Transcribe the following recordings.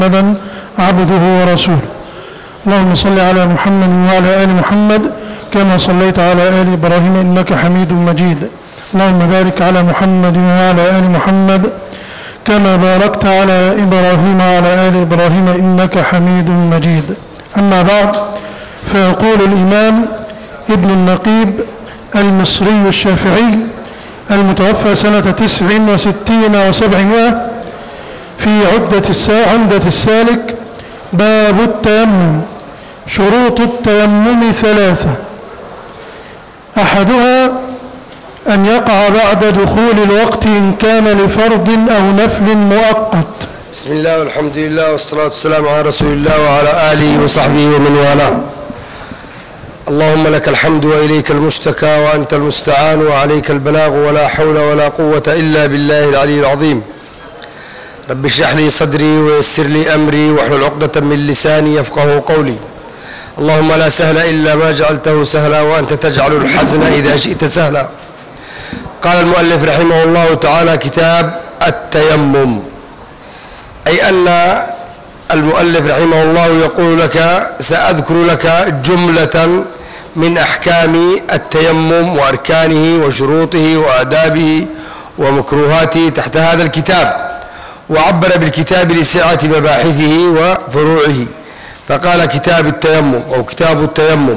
محمدا عبده ورسوله. اللهم صل على محمد وعلى آل محمد كما صليت على آل إبراهيم إنك حميد مجيد. اللهم بارك على محمد وعلى آل محمد كما باركت على إبراهيم وعلى آل إبراهيم إنك حميد مجيد. أما بعد، فيقول الإمام ابن النقيب المصري الشافعي المتوفى سنة 69 و700 في عمدة السالك: باب التيمم. شروط التيمم 3: أحدها أن يقع بعد دخول الوقت إن كان لفرض أو نفل مؤقت. بسم الله والحمد لله والصلاة والسلام على رسول الله وعلى آله وصحبه ومن والاه. اللهم لك الحمد وإليك المشتكى وأنت المستعان وعليك البلاغ ولا حول ولا قوة إلا بالله العلي العظيم. رب اشرح لي صدري ويسر لي أمري واحلل عقدة من لساني يفقه قولي. اللهم لا سهل إلا ما جعلته سهلا وأنت تجعل الحزن إذا شئت سهلا. قال المؤلف رحمه الله تعالى: كتاب التيمم، أي أن المؤلف رحمه الله يقول لك: سأذكر لك جملة من أحكام التيمم وأركانه وشروطه وآدابه ومكروهاته تحت هذا الكتاب. وعبر بالكتاب لسعة مباحثه وفروعه فقال: كتاب التيمم أو كتاب التيمم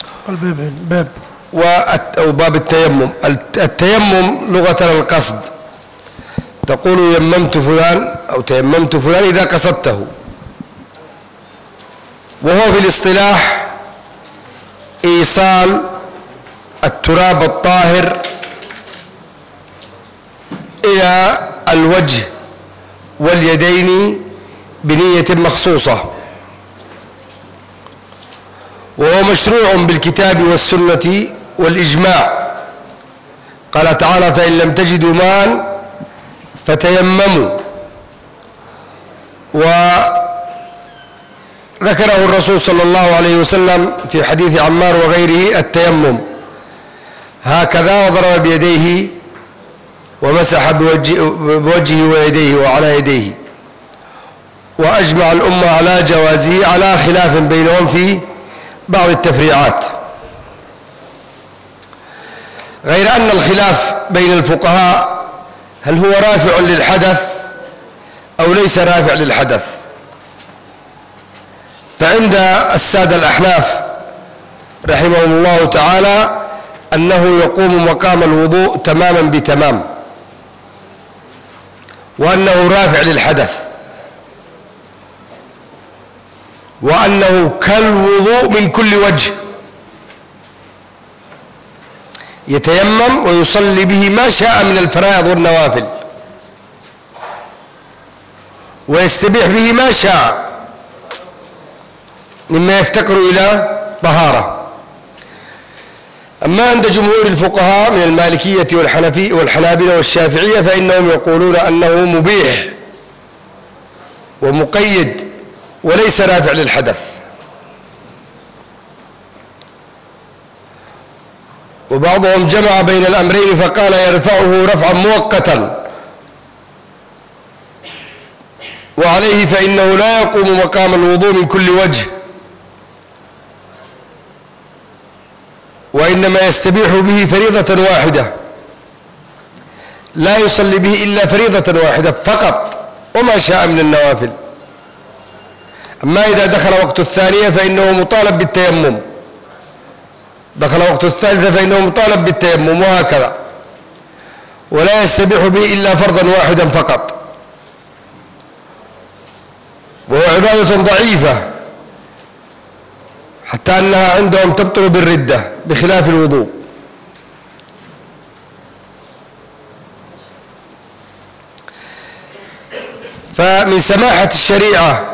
أو باب التيمم. التيمم لغة القصد، تقول يممت فلان أو تيممت فلان إذا قصدته، وهو في الاصطلاح إيصال التراب الطاهر إلى الوجه واليدين بنية مخصوصة، وهو مشروع بالكتاب والسنة والإجماع. قال تعالى: فإن لم تجدوا ماء فتيمموا. وذكره الرسول صلى الله عليه وسلم في حديث عمار وغيره التيمم هكذا، وضرب بيديه ومسح بوجهه ويديه وعلى يديه. وأجمع الأمة على جوازه على خلاف بينهم في بعض التفريعات، غير أن الخلاف بين الفقهاء هل هو رافع للحدث أو ليس رافع للحدث. فعند السادة الأحناف رحمهم الله تعالى أنه يقوم مقام الوضوء تماما بتمام، وأنه رافع للحدث، وأنه كالوضوء من كل وجه، يتيمم ويصلي به ما شاء من الفرائض والنوافل، ويستبيح به ما شاء مما يفتقر إلى طهارة. أما عند جمهور الفقهاء من المالكية والحنابلة والشافعية فإنهم يقولون أنه مبيح ومقيد وليس رافع للحدث. وبعضهم جمع بين الأمرين فقال: يرفعه رفعا مؤقتا، وعليه فإنه لا يقوم مقام الوضوء من كل وجه، وإنما يستبيح به فريضة واحدة، لا يصلي به إلا فريضة واحدة فقط وما شاء من النوافل. أما إذا دخل وقت الثانية فإنه مطالب بالتيمم، دخل وقت الثالثة فإنه مطالب بالتيمم، وهكذا، ولا يستبيح به إلا فرضا واحدا فقط، وهو عبادة ضعيفة حتى أنها عندهم تبطل بالردة بخلاف الوضوء. فمن سماحة الشريعة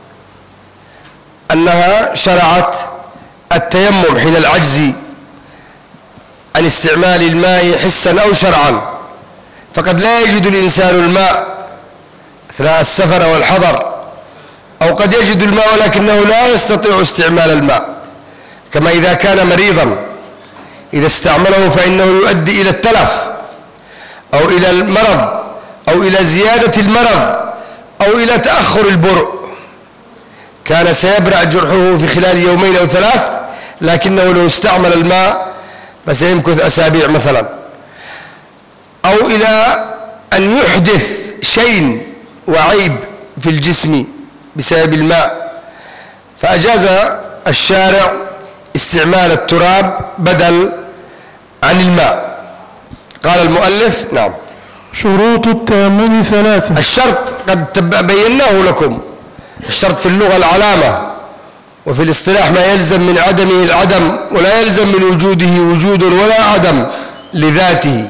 أنها شرعت التيمم حين العجز عن استعمال الماء حسا أو شرعا، فقد لا يجد الإنسان الماء أثناء السفر أو الحضر، أو قد يجد الماء ولكنه لا يستطيع استعمال الماء، كما إذا كان مريضا إذا استعمله فإنه يؤدي إلى التلف أو إلى المرض أو إلى زيادة المرض أو إلى تأخر البرء. كان سيبرأ جرحه في خلال يومين أو 3، لكنه لو استعمل الماء فسيمكث أسابيع مثلا، أو إلى أن يحدث شيء وعيب في الجسم بسبب الماء، فأجاز الشارع استعمال التراب بدل عن الماء. قال المؤلف: نعم. شروط التيمم 3. الشرط قد بيناه لكم. الشرط في اللغة العلامة، وفي الاصطلاح ما يلزم من عدمه العدم، ولا يلزم من وجوده وجود ولا عدم لذاته.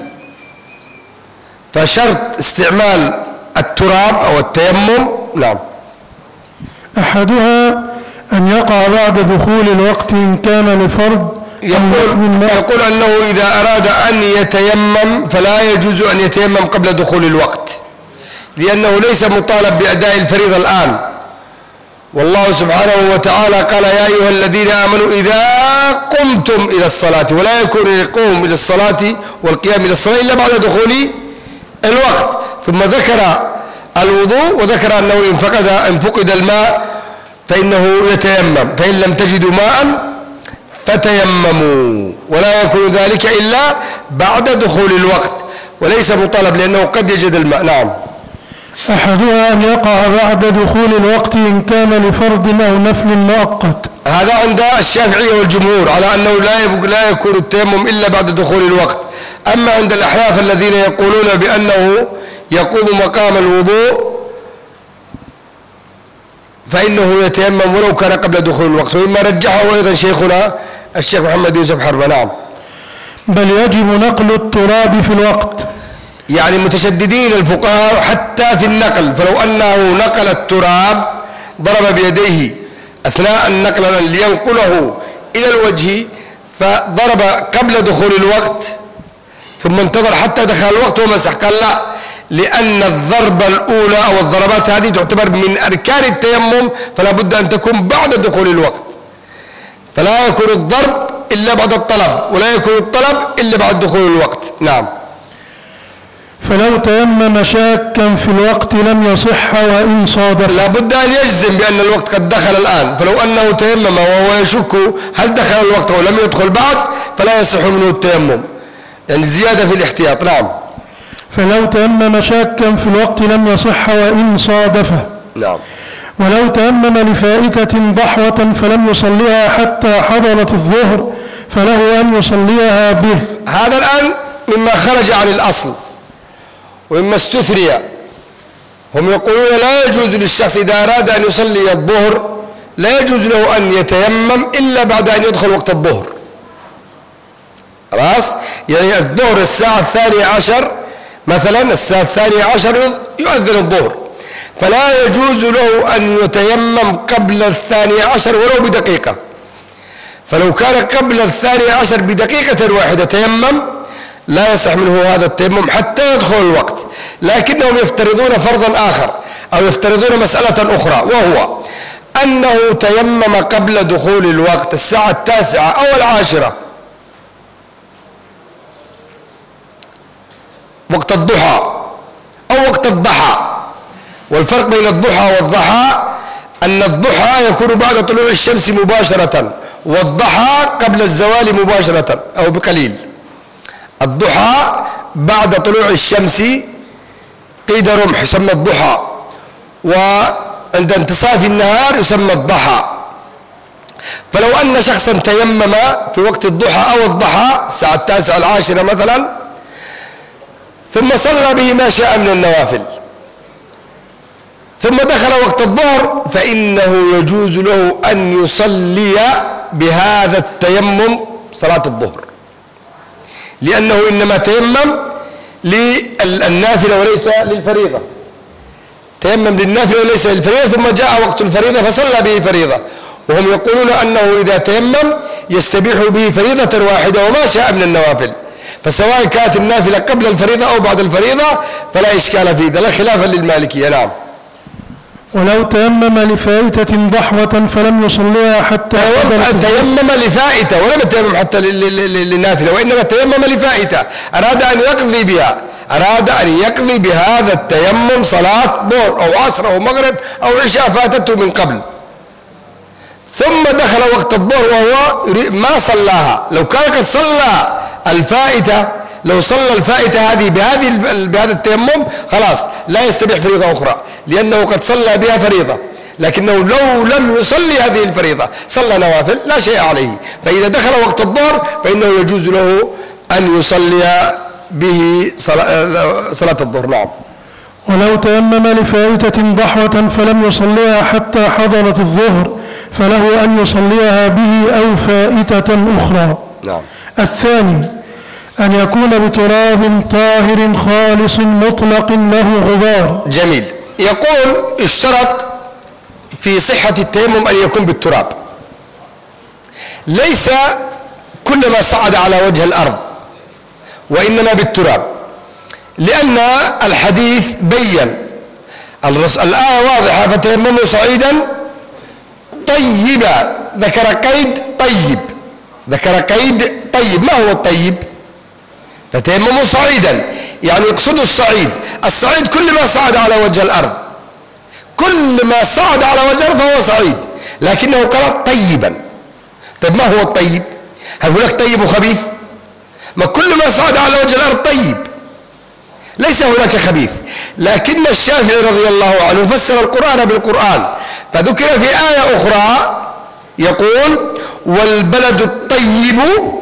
فشرط استعمال التراب أو التيمم. نعم. أحدها أن يقع بعد دخول الوقت إن كان لفرض. يقول أنه إذا أراد أن يتيمم فلا يجوز أن يتيمم قبل دخول الوقت، لأنه ليس مطالب بأداء الفريضة الآن. والله سبحانه وتعالى قال: يا أيها الذين آمنوا إذا قمتم إلى الصلاة، ولا يكون القوم إلى الصلاة والقيام إلى الصلاة إلا بعد دخول الوقت. ثم ذكر الوضوء وذكر أنه إن فقد الماء فإنه يتيمم، فإن لم تجدوا ماء فتيمموا، ولا يكون ذلك إلا بعد دخول الوقت، وليس مطالب لأنه قد يجد الماء. نعم. أحدها أن يقع بعد دخول الوقت إن كان لفرض أو نفل مؤقت. هذا عند الشافعية والجمهور على أنه لا يكون التيمم إلا بعد دخول الوقت. أما عند الأحناف الذين يقولون بأنه يقوم مقام الوضوء فإنه يتيمم ولو كان قبل دخول الوقت، وإما رجحه أيضا شيخنا الشيخ محمد يوسف حربة. نعم. بل يجب نقل التراب في الوقت. يعني متشددين الفقهاء حتى في النقل، فلو أنه نقل التراب ضرب بيديه أثناء النقل لينقله إلى الوجه، فضرب قبل دخول الوقت ثم انتظر حتى دخل الوقت ومسح، قال لا، لأن الضربة الأولى أو الضربات هذه تعتبر من أركان التيمم، فلا بد أن تكون بعد دخول الوقت، فلا يكون الضرب إلا بعد الطلب، ولا يكون الطلب إلا بعد دخول الوقت. نعم. فلو تيمم شاكا في الوقت لم يصح وإن صادف. لا بد أن يجزم بأن الوقت قد دخل الآن، فلو أنه تيمم وهو يشك هل دخل الوقت أو لم يدخل بعد فلا يصح منه التيمم، يعني زيادة في الاحتياط. نعم. فلو تيمم شاكا في الوقت لم يصح وإن صادفه. نعم. ولو تيمم لفائتة ضحوة فلم يصليها حتى حضرت الظهر فله أن يصليها به. هذا الآن مما خرج عن الأصل ومما استثري. هم يقولون لا يجوز للشخص إذا أراد أن يصلي الظهر لا يجوز له أن يتيمم إلا بعد أن يدخل وقت الظهر. خلاص؟ يعني الظهر الساعة 12 مثلا، الساعة 12 يؤذن الظهر، فلا يجوز له أن يتيمم قبل 12 ولو بدقيقة. فلو كان قبل 12 بدقيقة واحدة تيمم لا يصح منه هذا التيمم حتى يدخل الوقت. لكنهم يفترضون فرضا آخر أو يفترضون مسألة أخرى، وهو أنه تيمم قبل دخول الوقت الساعة 9 أو 10 وقت الضحى أو وقت الضحى. والفرق بين الضحى والضحى أن الضحى يكون بعد طلوع الشمس مباشرة، والضحى قبل الزوال مباشرة أو بقليل. الضحى بعد طلوع الشمس قيد رمح يسمى الضحى، وعند انتصاف النهار يسمى الضحى. فلو أن شخصا تيمم في وقت الضحى أو الضحى الساعة 9 أو 10 مثلا، ثم صلى به ما شاء من النوافل، ثم دخل وقت الظهر، فإنه يجوز له أن يصلي بهذا التيمم صلاة الظهر، لأنه إنما تيمم للنافلة وليس للفريضة. تيمم للنافلة وليس للفريضة، ثم جاء وقت الفريضة فصلى به فريضة. وهم يقولون أنه إذا تيمم يستبيح به فريضة واحدة وما شاء من النوافل، فسواء كانت النافلة قبل الفريضة أو بعد الفريضة فلا إشكال في ذلك، خلافا للمالكية. نعم. ولو تيمم لفائتة ضحوة فلم يصليها حتى تيمم لفائتة ولم يتيمم حتى للنافلة، وإنما تيمم لفائتة، أراد أن يقضي بها، أراد أن يقضي بهذا التيمم صلاة ظهر أو عصر أو مغرب أو عشاء فاتته من قبل. ثم دخل وقت الظهر وهو ما صلاها، لو كان قد صلى الفائتة، لو صلى الفائتة هذه بهذا التيمم خلاص لا يستبيح فريضة أخرى، لأنه قد صلى بها فريضة، لكنه لو لم يصلي هذه الفريضة صلى نوافل لا شيء عليه. فإذا دخل وقت الظهر فإنه يجوز له أن يصلي به صلاة الظهر. نعم. ولو تيمم لفائتة ضحوة فلم يصليها حتى حضرت الظهر فله أن يصليها به أو فائتة أخرى. نعم. الثاني أن يكون بتراب طاهر خالص مطلق له غبار. جميل. يقول اشترط في صحة التيمم أن يكون بالتراب، ليس كل ما صعد على وجه الأرض، وإنما بالتراب، لأن الحديث بين الآية واضحة فتيمموا صعيدا طيبا، ذكر قيد طيب، ذكر قيد طيب. ما هو الطيب؟ فتيمموا صعيدا يعني يقصد الصعيد، الصعيد كل ما صعد على وجه الأرض، كل ما صعد على وجه الأرض فهو صعيد، لكنه قال طيبا. طيب ما هو الطيب؟ هل هناك طيب وخبيث؟ ما كل ما صعد على وجه الأرض طيب، ليس هناك خبيث. لكن الشافعي رضي الله عنه فسر القرآن بالقرآن، فذكر في آية أخرى يقول والبلد الطيب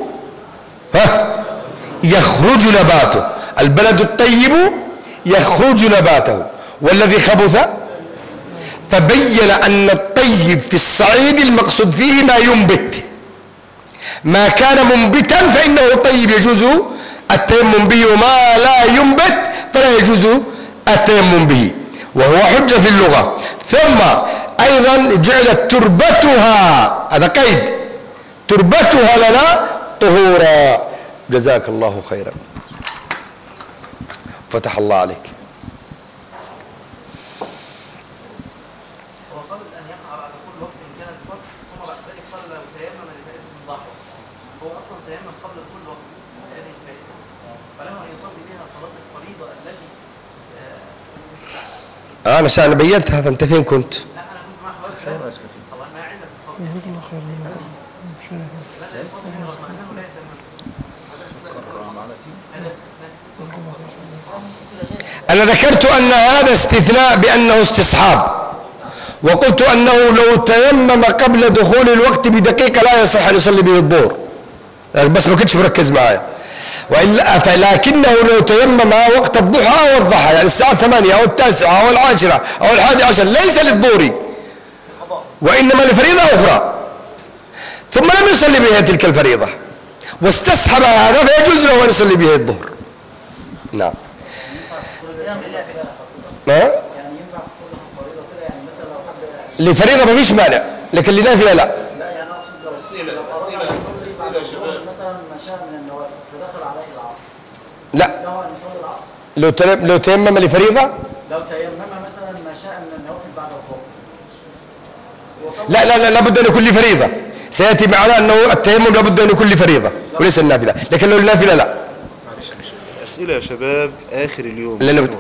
يخرج نباته، البلد الطيب يخرج نباته والذي خبث، فبين أن الطيب في الصعيد المقصود فيه ما ينبت، ما كان منبتا فإنه طيب يجوز التيمم به، وما لا ينبت فلا يجوز التيمم به، وهو حجة في اللغة. ثم أيضا جعلت تربتها، هذا قيد، تربتها لنا طهورا. جزاك الله خيرا، فتح الله عليك. أنا بينت هذا. أنت فين كنت؟ لا أنا كنت مع حضرتك. طبعا ما عندك أنا ذكرت أن هذا استثناء بأنه استصحاب، وقلت أنه لو تيمم قبل دخول الوقت بدقيقة لا يصح أن يصلي به الظهر، بس ما كنتش مركز معايا. لكنه لو تيمم وقت الضحى أو الضحى، يعني الساعة 8 أو 9 أو 10 أو 11 ليس للظهر وإنما لفريضة أخرى، ثم لم يصلي بها تلك الفريضة واستصحب هذا فيجوز له أن يصلي به الظهر. نعم. لفريضة ما فيش مانع، لكن لنافلة لا. لا، لو تيمم لفريضة، لو تيمم مثلا ما شاء من النوافل بعد الظهر. لا لابد ان يكون لفريضة، سياتي معنا انه التيمم لابد ان يكون لفريضة وليس النافلة، لكن لو النافلة لا. اسئلة يا شباب اخر اليوم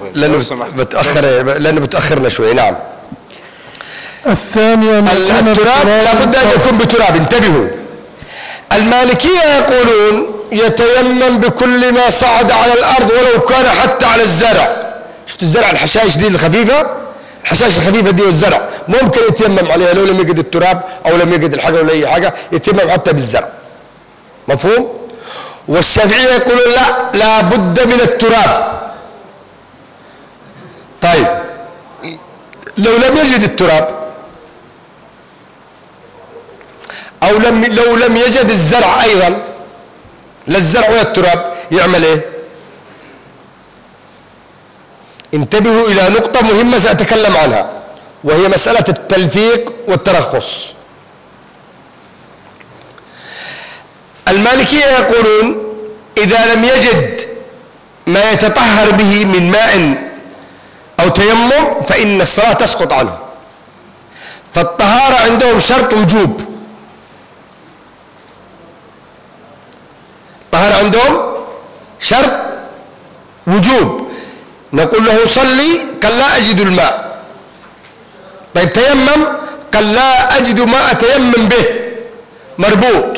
لانه بتاخرنا شوي. نعم. الثاني التراب لابد ان يكون بتراب. انتبهوا، المالكية يقولون يتيمم بكل ما صعد على الأرض ولو كان حتى على الزرع. شفت الزرع الحشائش دي الخفيفة، الحشائش الخفيفة دي والزرع ممكن يتيمم عليها لو لم يجد التراب أو لم يجد الحجر ولا أي حاجة، يتيمم حتى بالزرع. مفهوم؟ والشافعية يقولون لا بد من التراب. طيب لو لم يجد التراب أو لو لم يجد الزرع أيضا، لا الزرع ولا التراب، يعمل إيه؟ انتبهوا إلى نقطة مهمة سأتكلم عنها، وهي مسألة التلفيق والترخص. المالكية يقولون إذا لم يجد ما يتطهر به من ماء أو تيمم فإن الصلاة تسقط عنه، فالطهارة عندهم شرط وجوب. الطهارة عندهم شرط وجوب. نقول له صلي، قال لا أجد الماء. طيب تيمم، قال لا أجد ما أتيمم به، مربوط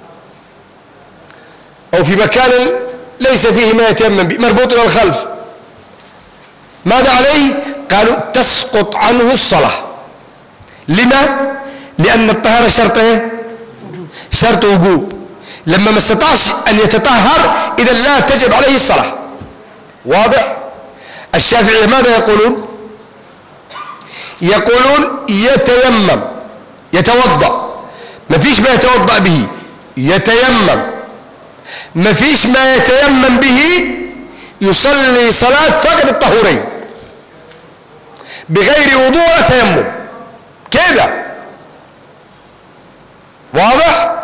أو في مكان ليس فيه ما يتيمم به، مربوط إلى الخلف، ماذا عليه؟ قالوا تسقط عنه الصلاة. لما؟ لأن الطهارة شرط ايه؟ شرط وجوب. لما ما استطاعش أن يتطهر إذا لا تجب عليه الصلاة. واضح؟ الشافعية ماذا يقولون؟ يقولون يتيمم، يتوضأ، ما فيش ما يتوضأ به، يتيمم، ما فيش ما يتيمم به، يصلي صلاة فقد الطهورين بغير وضوء ولا تيمم كده. واضح؟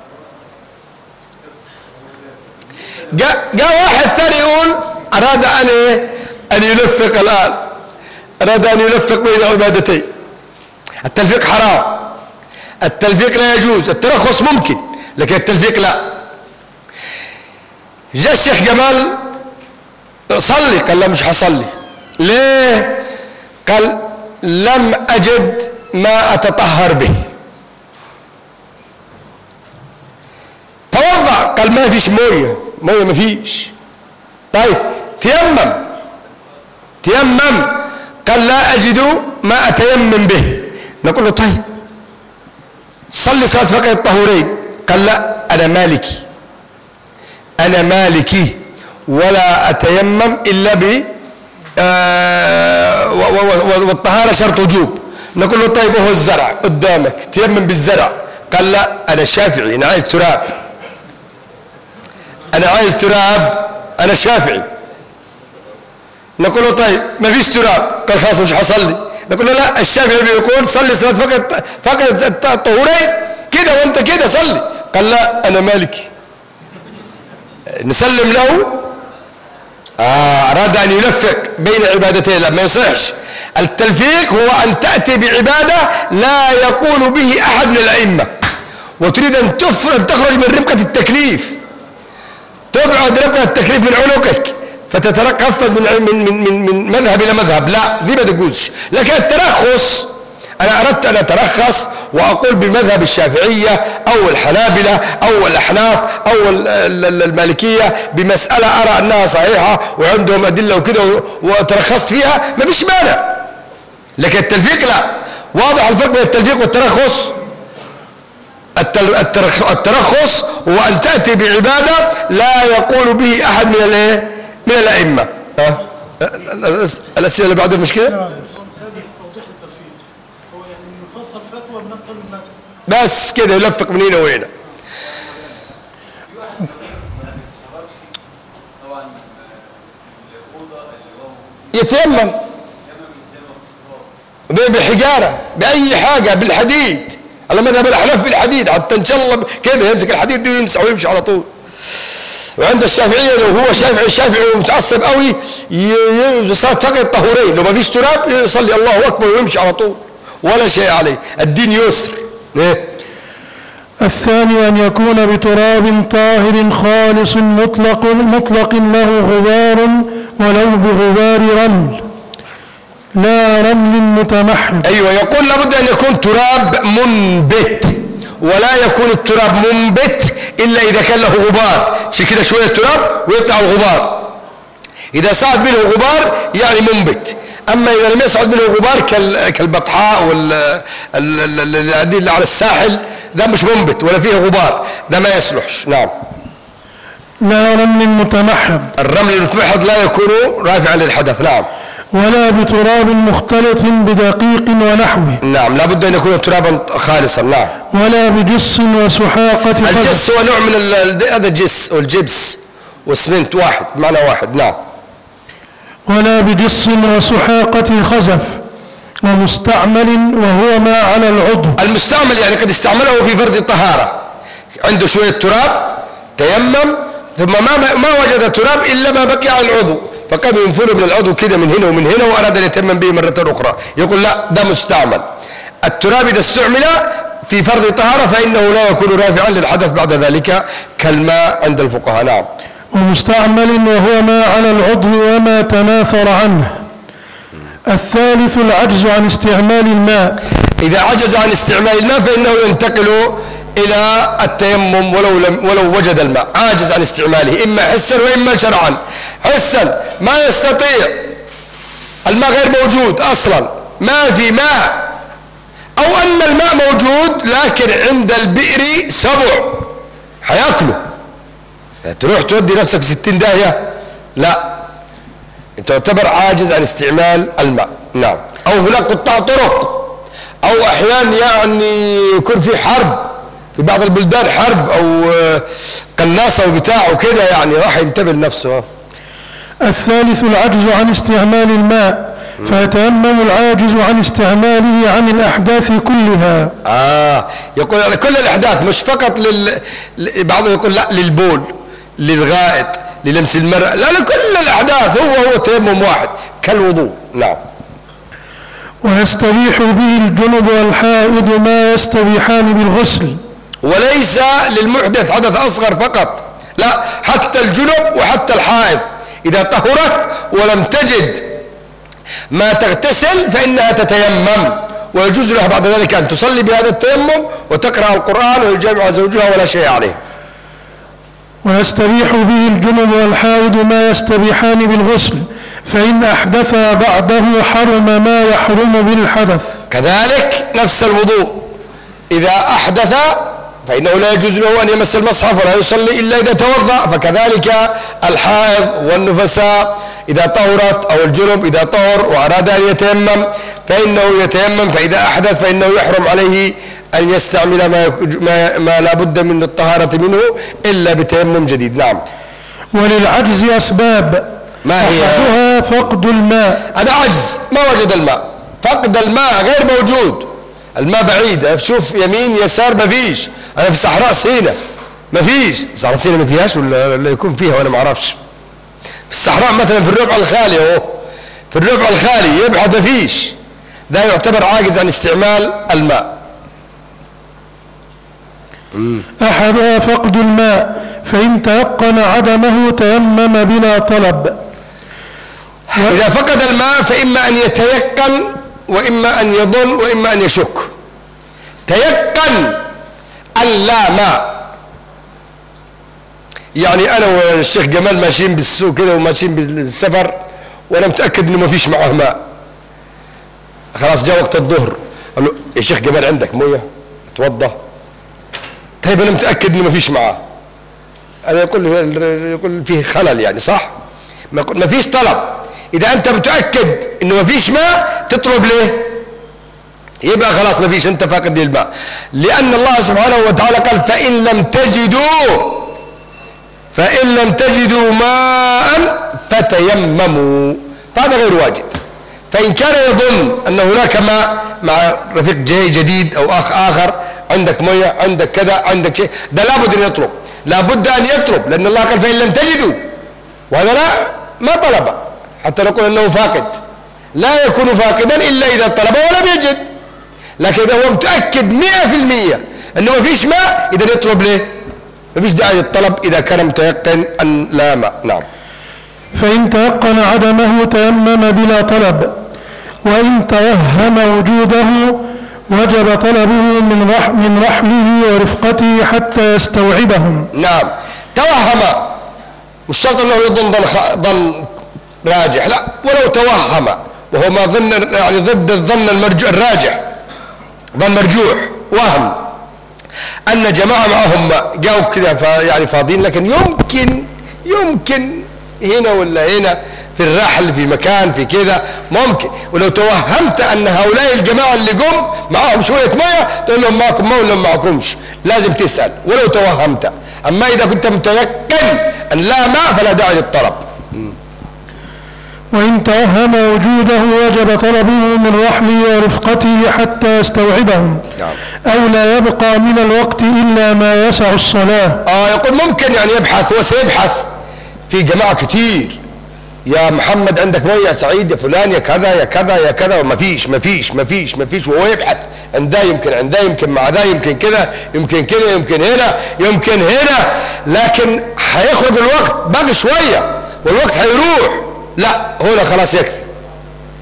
جاء واحد تاني يقول أراد أن يلفق الآن، أراد أن يلفق بين عبادتين. التلفيق حرام، التلفيق لا يجوز، الترخص ممكن لكن التلفيق لا. جاء الشيخ جمال صلي، قال لا مش هصلي. ليه؟ قال لم أجد ما أتطهر به. توضأ، قال ما فيش موية ما فيش. طيب تيمم، قال لا أجد ما أتيمم به. نقول له طيب صلي صلاة فقه الطهورين. قال لا أنا مالكي ولا أتيمم إلا ب والطهارة شرط وجوب. نقول له طيب وهو الزرع قدامك تيمم بالزرع. قال لا أنا شافعي، أنا عايز تراب، أنا شافعي. نقول له طيب ما فيش تراب. قال خلاص مش هصلي. نقول له لا، الشافعي بيقول صلي صلاة فقط الطهورين كده وانت كده صلي. قال لا أنا مالكي. نسلم له. أراد أن يلفق بين عبادتين، لا ما يصحش. التلفيق هو أن تأتي بعبادة لا يقول به أحد من الأئمة وتريد أن تخرج من ربقة التكليف، تبعد ربقة التكليف من عنقك فتتقفز من مذهب إلى مذهب. لا، دي ما تجوزش. لكن الترخص، أنا أردت أن أترخص وأقول بمذهب الشافعية أو الحنابلة أو الأحناف أو المالكية بمسألة أرى أنها صحيحة وعندهم أدلة وكده وترخصت فيها، ما فيش مانع. لكن التلفيق لا. واضح الفرق بين التلفيق والترخص؟ الترخص هو أن تأتي بعبادة لا يقول به أحد من الأئمة. الأسئلة اللي بعدها مش كده؟ بس كده يلفق من هنا وهنا. يتيمم بالحجارة بأي حاجة، بالحديد، على مذهب الأحناف بالحديد، حتى إن شاء الله كده يمسك الحديد دي ويمسح ويمشي على طول. وعند الشافعية لو هو شافعي ومتعصب قوي يصلي فقط الطهورين، لو ما فيش تراب يصلي الله أكبر ويمشي على طول ولا شيء عليه. الدين يسر. الثاني أن يكون بتراب طاهر خالص مطلق له غبار ولو بغبار رمل لا رمل متمحض. أيوة، يقول لابد أن يكون تراب منبت، ولا يكون التراب منبت إلا إذا كان له غبار. شي كده شوية تراب ويطلع الغبار، إذا صعد منه غبار يعني منبت. أما إذا لم يصعد منه غبار كالبطحاء اللي على الساحل، ده مش منبت ولا فيه غبار، ده ما يصلحش. نعم. لا رمل متمحض، الرمل المتمحض لا يكون رافعا للحدث. نعم. ولا بتراب مختلط بدقيق ونحوه. نعم، لا بد أن يكون ترابا خالصا. نعم. ولا بجس وسحاقة. الجس هو نوع من هذا الجس والجبس والسمنت، واحد معنى واحد. نعم. ولا بجس وسحاقة خزف ومستعمل وهو ما على العضو. المستعمل يعني قد استعمله في فرض الطهارة، عنده شوية تراب تيمم ثم ما وجد تراب إلا ما بقي على العضو، فقام ينفله من العضو كده من هنا ومن هنا وأراد أن يتيمم به مرة أخرى، يقول لا ده مستعمل. التراب إذا استعمل في فرض الطهارة فإنه لا يكون رافعا للحدث بعد ذلك كالماء عند الفقهاء. نعم. ومستعمل وهو ما على العضو وما تناثر عنه. الثالث العجز عن استعمال الماء. إذا عجز عن استعمال الماء فإنه ينتقل إلى التيمم ولو وجد الماء. عاجز عن استعماله إما حسا وإما شرعا. حسا ما يستطيع، الماء غير موجود أصلا، ما في ماء، أو أن الماء موجود لكن عند البئر سبع حياكله، تروح تودي نفسك 60 داهية، لا، انت تعتبر عاجز عن استعمال الماء. نعم. أو هناك قطاع طرق، أو أحيانا يعني يكون في حرب في بعض البلدان، حرب أو قناصة وبتاع وكده، يعني راح ينتبه لنفسه. الثالث العجز عن استعمال الماء، فيتيمم العاجز عن استعماله عن الأحداث كلها. يقول على كل الأحداث، مش فقط بعضهم يقول لا للبول، للغائط، للمس المرأة، لا، لكل الأحداث هو تيمم واحد كالوضوء. نعم. ويستبيح به الجنب والحائض ما يستبيحان بالغسل. وليس للمحدث حدث أصغر فقط، لا، حتى الجنب وحتى الحائض إذا طهرت ولم تجد ما تغتسل فإنها تتيمم، ويجوز لها بعد ذلك أن تصلي بهذا التيمم وتقرأ القرآن ويجامع زوجها ولا شيء عليه. ويستبيح به الجنب والحائض ما يستبيحان بالغسل، فإن أحدثا بعده حرم ما يحرم بالحدث. كذلك نفس الوضوء، إذا أحدث فإنه لا يجوز له أن يمس المصحف ولا يصلي إلا إذا توضأ، فكذلك الحائض والنفساء إذا طهرت، أو الجنب إذا طهر وأراد أن يتيمم فإنه يتيمم، فإذا أحدث فإنه يحرم عليه أن يستعمل ما لا بد من الطهارة منه إلا بتيمم جديد. نعم. وللعجز أسباب، ما هي؟ أحدها فقد الماء. هذا عجز، ما وجد الماء، فقد الماء غير موجود، الماء بعيد، شوف يمين يسار ما فيش. أنا في صحراء سينا ما فيش، صحراء سينا ما فيهاش ولا يكون فيها وأنا ما أعرفش. في الصحراء مثلا في الربع الخالي، أهو في الربع الخالي يبحث ما فيش، ده يعتبر عاجز عن استعمال الماء. أحدها فقد الماء، فإن تيقن عدمه تيمم بلا طلب. إذا فقد الماء فإما أن يتيقن وإما أن يظن وإما أن يشك. تيقن أن لا ماء، يعني أنا والشيخ جمال ماشيين بالسوق كده وماشيين بالسفر وأنا متأكد إنه ما فيش معه ماء، خلاص جاء وقت الظهر، قال له يا شيخ جمال عندك موية توضى؟ طيب أنا متأكد إنه ما فيش معه، أنا يقول فيه خلل يعني، صح؟ ما فيش طلب. إذا أنت متأكد إنه ما فيش ماء تطلب ليه؟ يبقى خلاص ما فيش، أنت فاقد للماء، لأن الله سبحانه وتعالى قال فإن لم تجدوا ماء فتيمموا، فهذا غير واجب. فإن كان يظن أن هناك ماء مع رفيق جاي جديد أو أخ آخر، عندك مية، عندك كذا، عندك شيء، ده لابد أن يطلب، لابد أن يطلب، لأن الله قال فإن لم تجدوا، وهذا لا ما طلب حتى نقول أنه فاقد، لا يكون فاقدا إلا إذا طلب ولم يجد. لكن إذا هو متأكد 100% أنه ما فيش ماء، إذا يطلب ليه؟ ما فيش داعي للطلب إذا كان متيقن أن لا ماء. نعم. فإن تيقن عدمه تيمم بلا طلب، وإن توهم وجوده وجب طلبه من رحله ورفقته حتى يستوعبهم. نعم. توهم، مش شرط أنه يظن ظن راجح، لا، ولو توهم وهو ما ظن يعني ضد الظن الراجح، ظن مرجوح، وهم أن جماعة معهم جاوا كذا يعني فاضيين، لكن يمكن هنا ولا هنا في الرحل في مكان في كذا ممكن، ولو توهمت أن هؤلاء الجماعة اللي قم معهم شوية مية تقول لهم معكم ماء ولا معكمش، لازم تسأل ولو توهمت. أما إذا كنت متيقن أن لا ماء فلا داعي للطلب. وإن توهم وجوده وجب طلبه من رحله ورفقته حتى يستوعبهم. أو لا يبقى من الوقت إلا ما يسع الصلاة. يقول ممكن يعني يبحث، وسيبحث في جماعة كتير، يا محمد عندك مية، يا سعيد، يا فلان، يا كذا يا كذا يا كذا، وما فيش، وهو يبحث عن ده يمكن مع ده يمكن كذا يمكن كذا يمكن هنا، لكن هيخرج الوقت باقي شوية والوقت هيروح، لا هنا خلاص يكفي،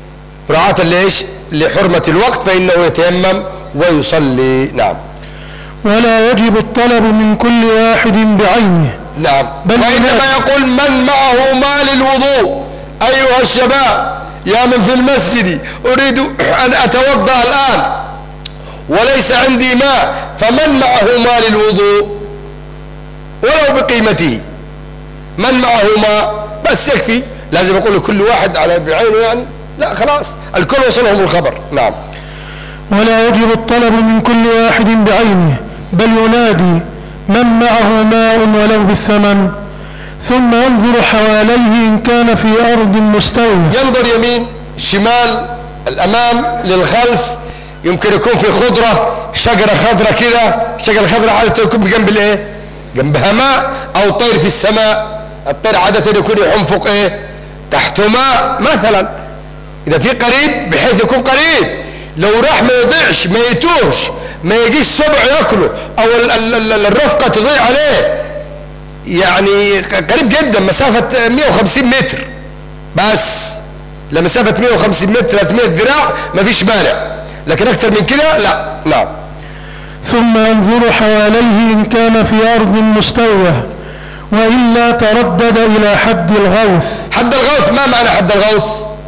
مراعاة ليش؟ لحرمة الوقت، فإنه يتيمم ويصلي. نعم. ولا يجب الطلب من كل واحد بعينه. نعم. بل وإنما يقول من معه ماء للوضوء: أيها الشباب يا من في المسجد، أريد أن أتوضأ الآن وليس عندي ماء، فمن معه ماء للوضوء ولو بقيمته، من معه ماء بس يكفي. لازم يقول لكل واحد على بعينه يعني؟ لا، خلاص الكل وصلهم الخبر. نعم. ولا يجب الطلب من كل واحد بعينه، بل ينادي من معه ماء ولو بالثمن، ثم ينظر حواليه إن كان في أرض مستوية. ينظر يمين شمال الأمام للخلف، يمكن يكون في خضرة، شجرة خضرة كذا، شجرة خضرة عادة يكون بجنب الايه؟ جنبها ماء، أو طير في السماء، الطير عادة يكون يحنفق ايه؟ تحته ماء مثلا. إذا في قريب بحيث يكون قريب، لو راح ما يضيعش، ما يتوهش، ما يجيش سبع ياكله أو الرفقة تضيع عليه، يعني قريب جدا، مسافة 150 متر بس، لمسافة 150 متر 300 ذراع ما فيش مانع، لكن أكثر من كده لا. نعم. ثم ينظر حواليه إن كان في أرض مستوية، وإلا تردد إلى حد الغوث. حد الغوث، ما معنى حد الغوث؟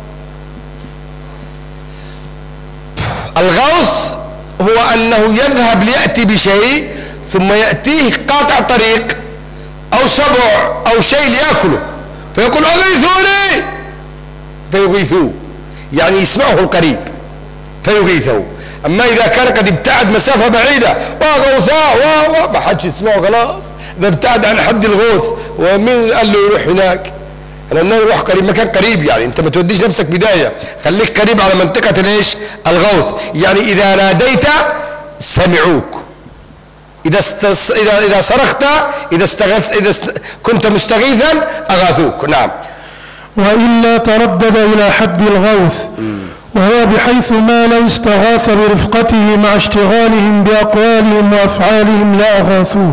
الغوث هو أنه يذهب ليأتي بشيء ثم يأتيه قاطع طريق أو سبع أو شيء ليأكله، فيقول أغيثوني فيغيثوه، يعني يسمعه القريب فيغيثه. أما إذا كان قد ابتعد مسافة بعيدة وغوثاء ما حدش يسمعه، خلاص إذا ابتعد عن حد الغوث، ومين قال له يروح هناك؟ لأنه يروح قريب، مكان قريب، يعني أنت ما توديش نفسك بداية، خليك قريب على منطقة ليش؟ الغوث. يعني إذا ناديت سمعوك، إذا صرخت، إذا كنت مستغيثا أغاثوك. نعم. وإلا تردد إلى حد الغوث، وهو بحيث ما لو استغاث برفقته مع اشتغالهم بأقوالهم وأفعالهم لا أغاثوه،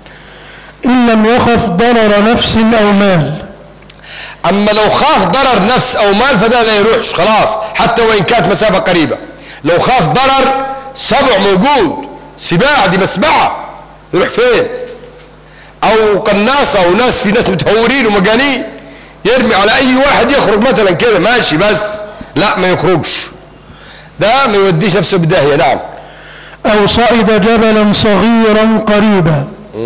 إن لم يخف ضرر نفس أو مال. أما لو خاف ضرر نفس أو مال فده لا يروحش خلاص، حتى وإن كانت مسافة قريبة. لو خاف ضرر سبع موجود، سباع دي مسبعة، يروح فين؟ أو قناصة أو ناس، في ناس متهورين ومجانين، يرمي على أي واحد يخرج مثلا كده ماشي، بس لا ما يخرجش، ده ما يوديش نفسه بداهية. نعم. أو صعد جبلا صغيرا قريبا،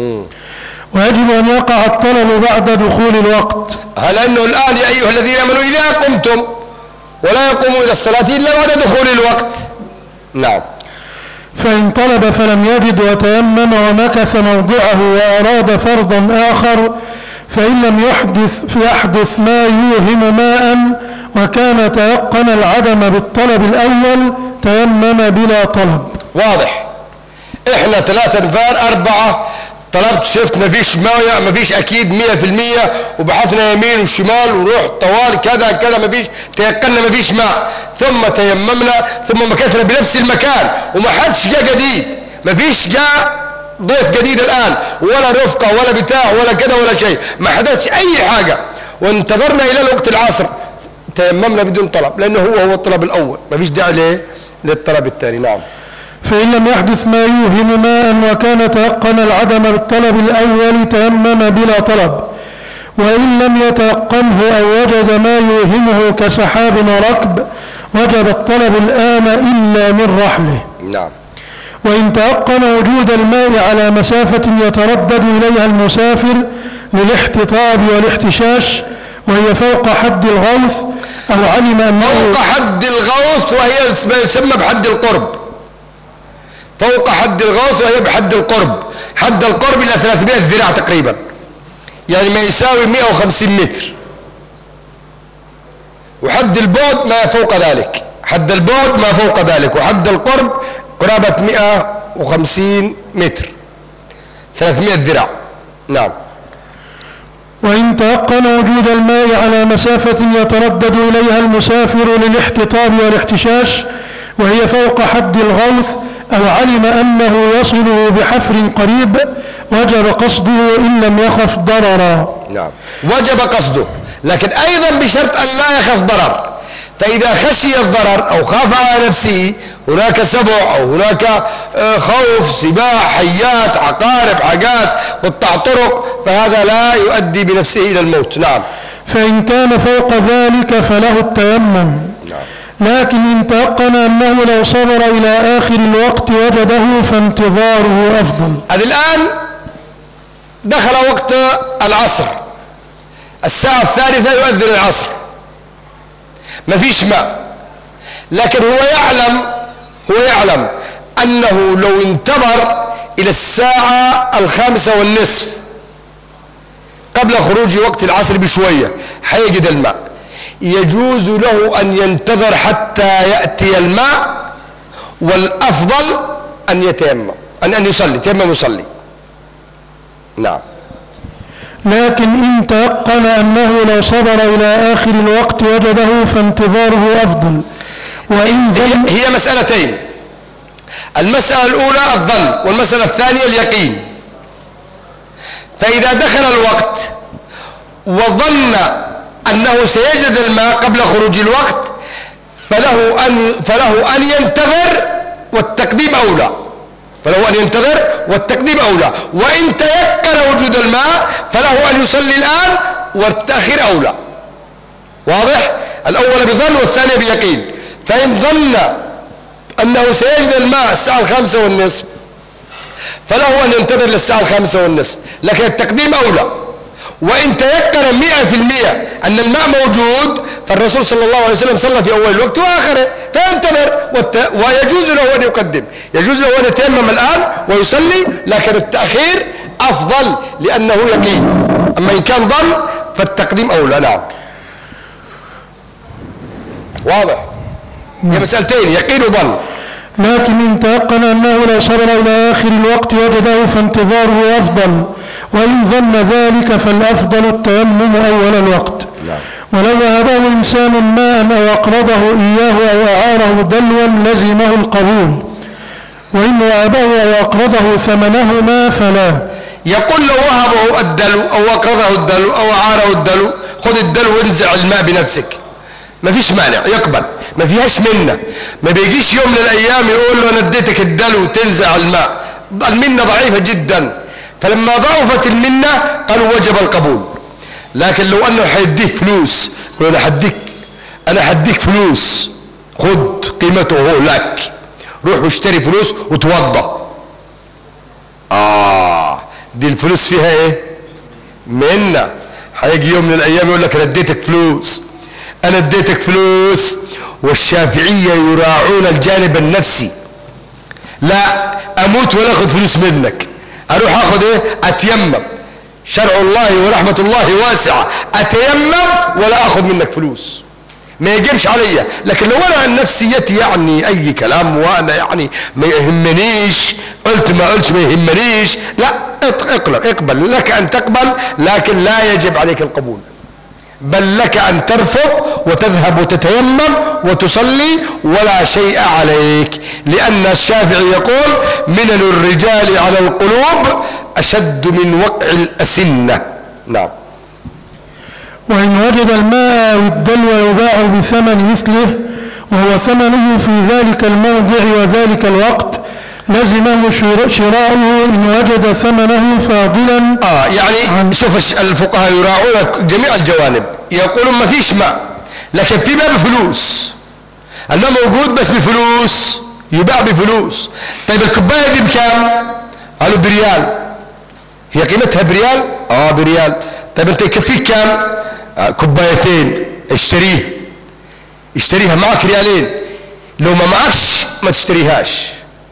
ويجب أن يقع الطلب بعد دخول الوقت. لأنه الآن يا أيها الذين آمنوا إذا قمتم ولا يقوموا إلى الصلاة إلا بعد دخول الوقت. نعم. فإن طلب فلم يجد وتيمم ومكث موضعه وأراد فرضا آخر، فإن لم يحدث ما يوهم ماء وكان تيقن العدم بالطلب الأول تيمم بلا طلب. واضح. إحنا 3 نفار 4 طلبت، شفت ما فيش ماء، ما فيش أكيد 100%، وبحثنا يمين وشمال ورحت طوال كذا كذا، ما فيش، تيقنا ما فيش ماء، ثم تيممنا، ثم مكثنا بنفس المكان، وما حدش جاء جديد، ما فيش جاء ضيف جديد الآن، ولا رفقة ولا بتاع ولا كذا ولا شيء، ما حدثش أي حاجة، وانتظرنا إلى الوقت العصر تيممنا بدون طلب، لأنه هو الطلب الأول، ما فيش داعي للطلب الثاني. نعم. فإن لم يحدث ما يوهم ماء وكان تيقن العدم بالطلب الأول تيمم بلا طلب، وإن لم يتيقنه أو وجد ما يوهمه كسحاب وركب وجب الطلب الآن إلا من رحله. نعم. وإن تيقن وجود الماء على مسافة يتردد إليها المسافر للاحتطاب والاحتشاش وهي فوق حد الغوث، أو علم أنه فوق حد الغوث وهي تسمى بحد القرب، فوق حد الغوث وهي بحد القرب، حد القرب إلى 300 ذراع تقريبا، يعني ما يساوي 150 متر، وحد البعد ما فوق ذلك، حد البعد ما فوق ذلك، وحد القرب قرابة 150 متر 300 ذراع. نعم. وإن تيقن وجود الماء على مسافة يتردد إليها المسافر للاحتطاب والاحتشاش وهي فوق حد الغوث، أو علم أنه يصله بحفر قريب وجب قصده إن لم يخف ضررا. نعم، وجب قصده، لكن أيضا بشرط أن لا يخف ضرر، فإذا خشي الضرر أو خاف على نفسه، هناك سبع أو هناك خوف، سباع، حيات، عقارب، حاجات، قطع طرق، فهذا لا يؤدي بنفسه إلى الموت. نعم. فإن كان فوق ذلك فله التيمم. لكن إن تيقن أنه لو صبر إلى آخر الوقت وجده فانتظاره أفضل. الآن دخل وقت العصر، الساعة الثالثة يؤذن العصر، ما فيش ماء، لكن هو يعلم أنه لو انتظر إلى الساعة 5:30 قبل خروج وقت العصر بشوية حيجد الماء، يجوز له أن ينتظر حتى يأتي الماء، والأفضل أن يتيمم، أن يصلي، تيمم يصلي. نعم. لكن إن تيقن أنه لو صبر إلى آخر الوقت وجده فانتظاره أفضل. وإن هي مسألتين، المسألة الأولى الظن، والمسألة الثانية اليقين. فإذا دخل الوقت وظن أنه سيجد الماء قبل خروج الوقت فله أن ينتظر والتقديم أولى، وإن تيقن وجود الماء فله أن يصلي الآن والتأخير أولى. واضح؟ الأول بظن والثاني بيقين. فإن ظن أنه سيجد الماء الساعة 5:30 فله أن ينتظر للساعة 5:30، لكن التقديم أولى. وإن تيقن 100% أن الماء موجود فالرسول صلى الله عليه وسلم صلى في أول الوقت وآخره، فينتظر ويجوز له أن يقدم، يجوز له أن يتيمم الآن ويصلي، لكن التأخير أفضل لأنه يقين. أما إن كان ظن فالتقديم أولى. نعم. واضح؟ هي مسألتين، يقين وظن. لكن إن تيقن أنه لو صبر إلى آخر الوقت وجده فانتظاره أفضل، وإن ظن ذلك فالأفضل التيمم أول الوقت. ولو وهبه إنسان ماء أو أقرضه إياه أو أعاره دلوا لزمه القبول، وإن وهبه أو أقرضه ثمنهما فلا. يقول لو وهبه الدلو أو أقرضه الدلو أو أعاره الدلو، خذ الدلو وانزع الماء بنفسك، ما فيش مانع، يقبل، ما فيهاش منة. ما بيجيش يوم من الأيام يقول له أنا اديتك الدلو وتنزع الماء، المنة ضعيفة جدا، فلما ضعفت المنة قالوا وجب القبول. لكن لو أنه حيديك فلوس، يقول أنا حديك فلوس، خذ قيمته هو لك، روح واشتري فلوس وتوضى. دي الفلوس فيها ايه؟ منة. هيجي يوم من الأيام يقول لك أنا اديتك فلوس. والشافعية يراعون الجانب النفسي، لا أموت ولا أخذ فلوس منك، أروح أخذ إيه؟ أتيمم. شرع الله ورحمة الله واسعة، أتيمم ولا أخذ منك فلوس، ما يجبش علي. لكن لو أنا عن نفسيتي يعني أي كلام وأنا يعني ما يهمنيش، قلت ما يهمنيش، لا اقبل، لك أن تقبل، لكن لا يجب عليك القبول، بل لك أن ترفض وتذهب وتتيمم وتصلي ولا شيء عليك، لأن الشافعي يقول منن الرجال على القلوب أشد من وقع الأسنة. نعم. وإن وجد الماء والدلو يباع بثمن مثله وهو ثمنه في ذلك الموضع وذلك الوقت لزمه شراؤه إن وجد ثمنه فاضلا. يعني شوف الفقهاء يراعون جميع الجوانب، يقولون ما فيش ماء لكن في ماء بفلوس، الماء موجود بس بفلوس، يباع بفلوس. طيب الكوباية دي بكام؟ قالوا بريال. هي قيمتها بريال؟ بريال. طيب انت يكفيك كام؟ كوبايتين، اشتريها، معك ريالين، لو ما معكش ما تشتريهاش.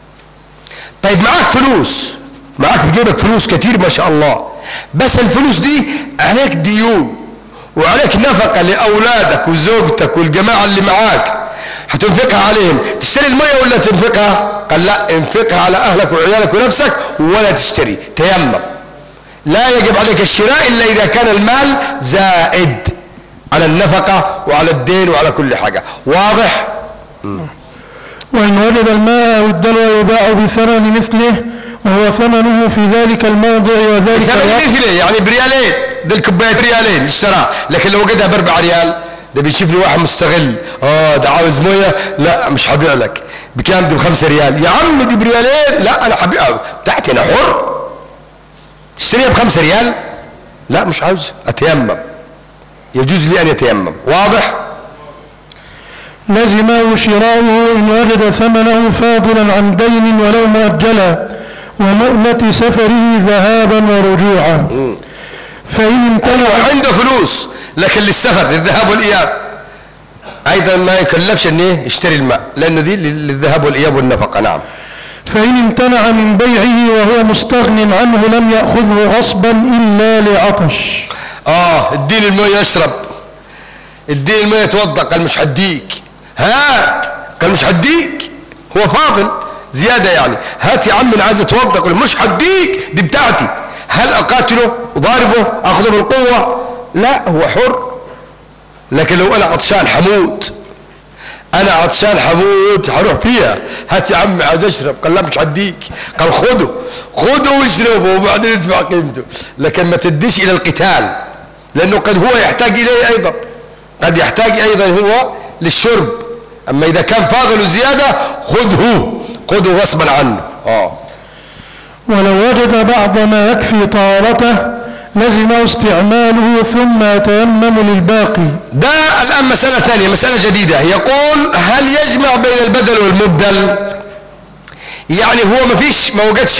طيب معك فلوس، معك بجيبك فلوس كتير ما شاء الله، بس الفلوس دي عليك ديون وعليك نفقة لأولادك وزوجتك والجماعة اللي معاك، هتنفقها عليهم، تشتري المية ولا تنفقها؟ قال لا، انفقها على أهلك وعيالك ونفسك ولا تشتري، تيمم. لا يجب عليك الشراء إلا إذا كان المال زائد على النفقة وعلى الدين وعلى كل حاجة. واضح؟ وإن وجد الماء والدلو يباع بثمن مثله وهو ثمنه في ذلك الموضع وذلك ثمن مثله يعني بريالين، دي الكوباية ريالين اشتراه، لكن لو وجدها ب4 ريال ده بيشوف لي واحد مستغل، ده عاوز مويه، لا مش هبيع لك. بكام؟ دي ب5 ريال. يا عم دي بريالين. لا انا هبيعها بتاعتي، انا حر. تشتريها ب5 ريال؟ لا مش عاوز، اتيمم، يجوز لي ان يتيمم. واضح؟ لزمه شراؤه إن وجد ثمنه فاضلا عن دين ولو مؤجلا ومؤنة سفره ذهابا ورجوعا. فإن امتنع عنده فلوس لكن للسفر للذهاب والإياب أيضا ما يكلفش أن يشتري الماء، لأنه دي للذهاب والإياب والنفقة. نعم. فإن امتنع من بيعه وهو مستغن عنه لم يأخذه غصبا إلا لعطش. اديني الماء يشرب، اديني الماء يتوضا، قال مش هديك. هات، قال مش هديك، هو فاضل زيادة يعني. هات يا عم انا عايز اتوضا، قال مش هديك دي بتاعتي. هل اقاتله وضاربه اخذه بالقوة؟ لا، هو حر. لكن لو انا عطشان حموت، انا عطشان حموت هروح فيها، هات يا عم عايز اشرب، قال لا مش هديك، قال خده واشربه وبعدين ادفع قيمته. لكن ما تديش الى القتال، لانه قد هو يحتاج اليه ايضا، قد يحتاج ايضا هو للشرب. اما اذا كان فاضل وزيادة خذه غصبا عنه. ولو وجد بعض ما يكفي طهارته لزمه استعماله ثم يتيمم للباقي. ده الآن مسألة ثانية، مسألة جديدة. يقول هل يجمع بين البدل والمبدل؟ يعني هو ما وجدش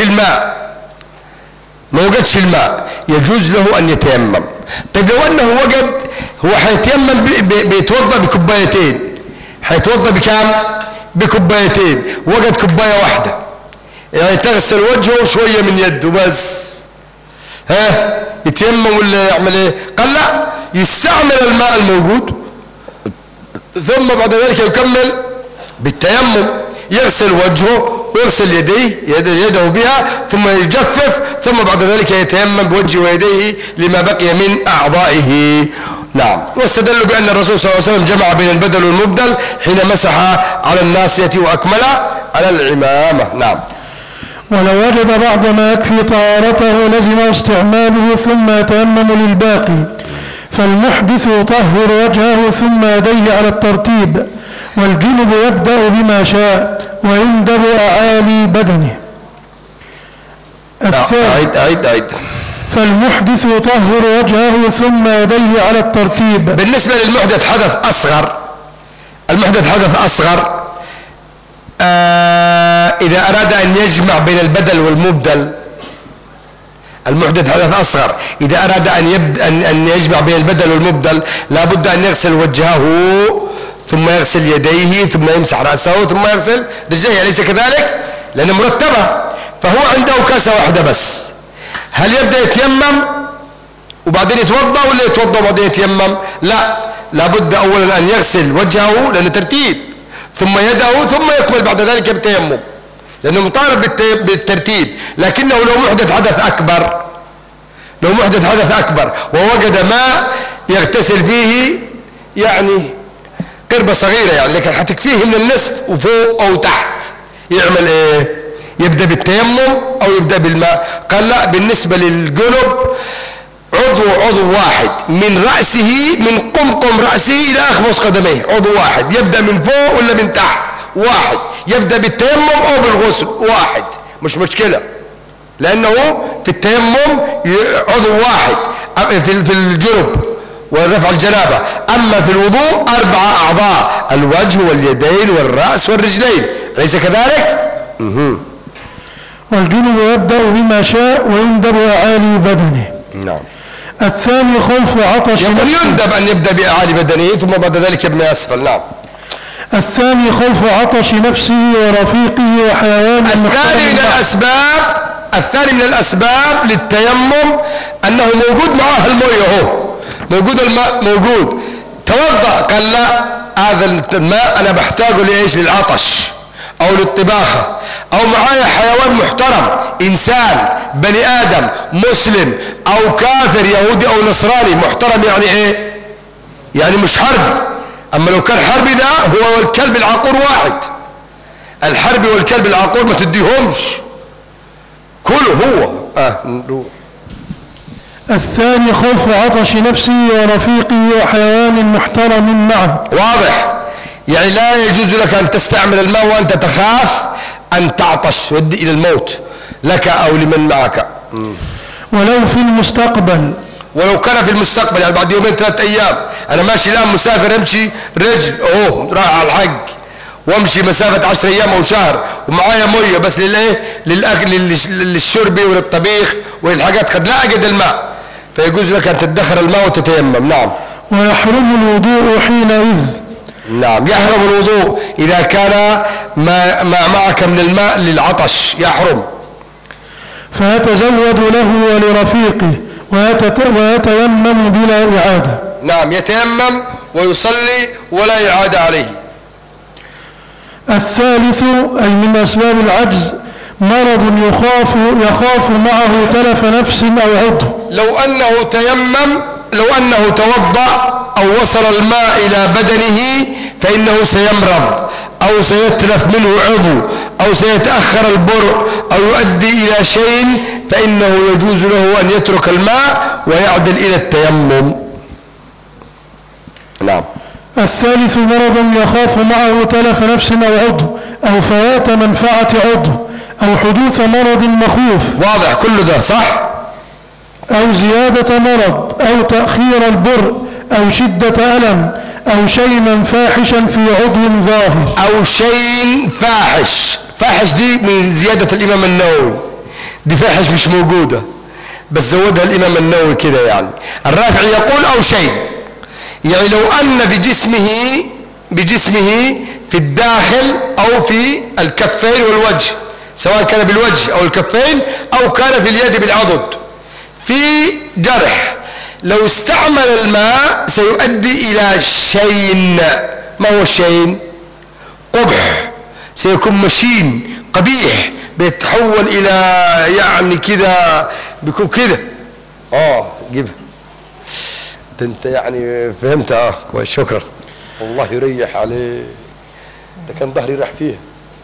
الماء يجوز له أن يتيمم. طيب لو أنه وجد، هو هيتيمم بيتوضأ بكوبايتين، هيتوضأ بكام؟ بكوبايتين. وجد كوباية واحدة، يعني تغسل وجهه شوية من يده بس، يتيمم ولا يعمل ايه؟ قال لا، يستعمل الماء الموجود ثم بعد ذلك يكمل بالتيمم، يغسل وجهه ويغسل يده بها ثم يجفف، ثم بعد ذلك يتيمم بوجهه ويديه لما بقي من أعضائه. نعم. واستدلوا بأن الرسول صلى الله عليه وسلم جمع بين البدل والمبدل حين مسح على الناصية وأكمل على العمامة. نعم. ولو وجد بعض ما يكفي طهارته لزمه استعماله ثم يتيمم للباقي. فالمحدث يطهر وجهه ثم يديه على الترتيب، والجنب يبدأ بما شاء ويندب أعالي بدنه. عيد. فالمحدث يطهر وجهه ثم يديه على الترتيب. بالنسبة للمحدث حدث أصغر، المحدث حدث أصغر إذا أراد أن يجمع بين البدل والمبدل، المحدث حدث أصغر إذا أراد أن يجمع بين البدل والمبدل لا بد أن يغسل وجهه ثم يغسل يديه ثم يمسح رأسه ثم يغسل رجليه، أليس كذلك؟ لأنه مرتبة. فهو عنده كاسة واحدة بس، هل يبدأ يتيمم وبعدين يتوضأ ولا يتوضأ وبعدين يتيمم؟ لا بد أولا أن يغسل وجهه لأنه ترتيب، ثم يده، ثم يكمل بعد ذلك بالتيمم لأنه مطالب بالترتيب. لكنه لو محدث حدث أكبر ووجد ماء يغتسل فيه، يعني قربة صغيرة يعني، لكن هتكفيه من النصف وفوق أو تحت، يعمل إيه؟ يبدأ بالتيمم أو يبدأ بالماء؟ قال لا، بالنسبة للجنب عضو واحد من رأسه، من قمقم رأسه إلى أخمص قدميه، عضو واحد. يبدأ من فوق ولا من تحت؟ واحد. يبدأ بالتيمم أو بالغسل؟ واحد، مش مشكلة، لأنه في التيمم عضو واحد في الجنب ورفع الجنابة. أما في الوضوء 4 أعضاء، الوجه واليدين والرأس والرجلين، أليس كذلك؟ والجنب يبدأ بما شاء ويندب أعالي بدنه. نعم. الثاني خوف عطش يقول يندب أن يبدأ بأعالي بدنه ثم بعد ذلك يبني أسفل. نعم. الثاني خوف عطش نفسه ورفيقه وحيوان. الثاني من الأسباب للتيمم أنه موجود معاه الماء، موجود الماء موجود، توضأ، قال لا، هذا الماء أنا بحتاجه لإيش؟ للعطش أو للطباخة، أو معايا حيوان محترم، إنسان بني آدم مسلم أو كافر يهودي أو نصراني محترم، يعني إيه؟ يعني مش حرب. أما لو كان حربي ده هو والكلب العقور واحد، الحربي والكلب العقور ما تديهمش، كله هو الثاني خوف عطش نفسه ورفيقه وحيوان محترم معه. واضح؟ يعني لا يجوز لك أن تستعمل الماء وأنت تخاف أن تعطش تؤدي إلى الموت لك أو لمن معك. ولو في المستقبل، ولو كان في المستقبل، يعني بعد يومين 3 أيام، أنا ماشي الآن مسافر أمشي رجل رايح على الحج وامشي مسافة 10 أيام أو شهر ومعايا مية بس للأكل للشرب وللطبيخ وللحاجات قد لا أجد الماء، فيجوز لك أن تدخر الماء وتتيمم. نعم. ويحرم الوضوء حينئذ. نعم، يحرم الوضوء إذا كان ما معك من الماء للعطش، يحرم. فيتزود له ولرفيقه ويتيمم بلا إعادة. نعم، يتيمم ويصلي ولا إعادة عليه. الثالث أي من أسباب العجز مرض يخاف معه تلف نفس أو عضو. لو أنه توضأ أو وصل الماء إلى بدنه فإنه سيمرض أو سيتلف منه عضو أو سيتأخر البرء أو يؤدي إلى شيء، فإنه يجوز له أن يترك الماء ويعدل إلى التيمم. نعم. الثالث مرض يخاف معه تلف نفس أو عضو أو فوات منفعة عضو أو حدوث مرض مخوف. واضح كل ده صح؟ أو زيادة مرض أو تأخير البر أو شدة ألم أو شيئا فاحشا في عضو ظاهر. أو شيء فاحش. فاحش دي من زيادة الإمام النووي، دي فاحش مش موجودة بس زودها الإمام النووي كده. يعني الرافعي يقول أو شيء، يعني لو أن بجسمه في الداخل أو في الكفين والوجه، سواء كان بالوجه أو الكفين أو كان في اليد بالعضد، في جرح، لو استعمل الماء سيؤدي إلى شيء. ما هو الشيء؟ قبح، سيكون مشين قبيح بيتحول إلى يعني كده، بيكون كده. جيبها انت يعني فهمت. كويس، شكرا، والله يريح عليه، ده كان ظهري راح فيها.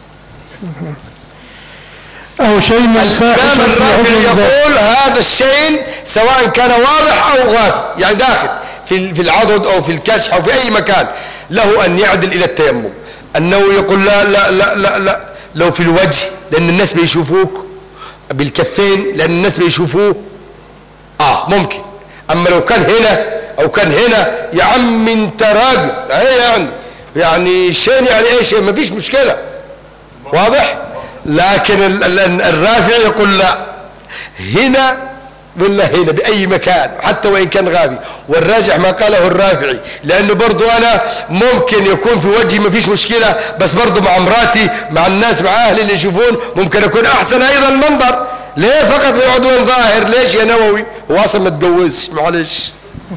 أو شيء فاحشا في عضو يقول هذا الشيء سواء كان واضح أو غاف، يعني داخل في العضد أو في الكشح أو في أي مكان، له أن يعدل إلى التيمم. النووي يقول لا لا لا لا لا، لو في الوجه لأن الناس بيشوفوك، بالكفين لأن الناس بيشوفوه ممكن. أما لو كان هنا أو كان هنا، يا عم انت راجل، يعني شيء، يعني ايه شيء، ما فيش مشكلة. واضح؟ لكن الرافعي يقول لا، هنا ولا هنا، بأي مكان حتى وإن كان غابي. والراجح ما قاله الرافعي، لأنه برضو أنا ممكن يكون في وجهي ما فيش مشكلة، بس برضو مع مراتي مع الناس مع أهلي اللي يشوفون ممكن يكون أحسن أيضا المنظر. ليه فقط في عضو ظاهر؟ ليش يا نووي؟ هو أصلا ما تجوزش، معلش.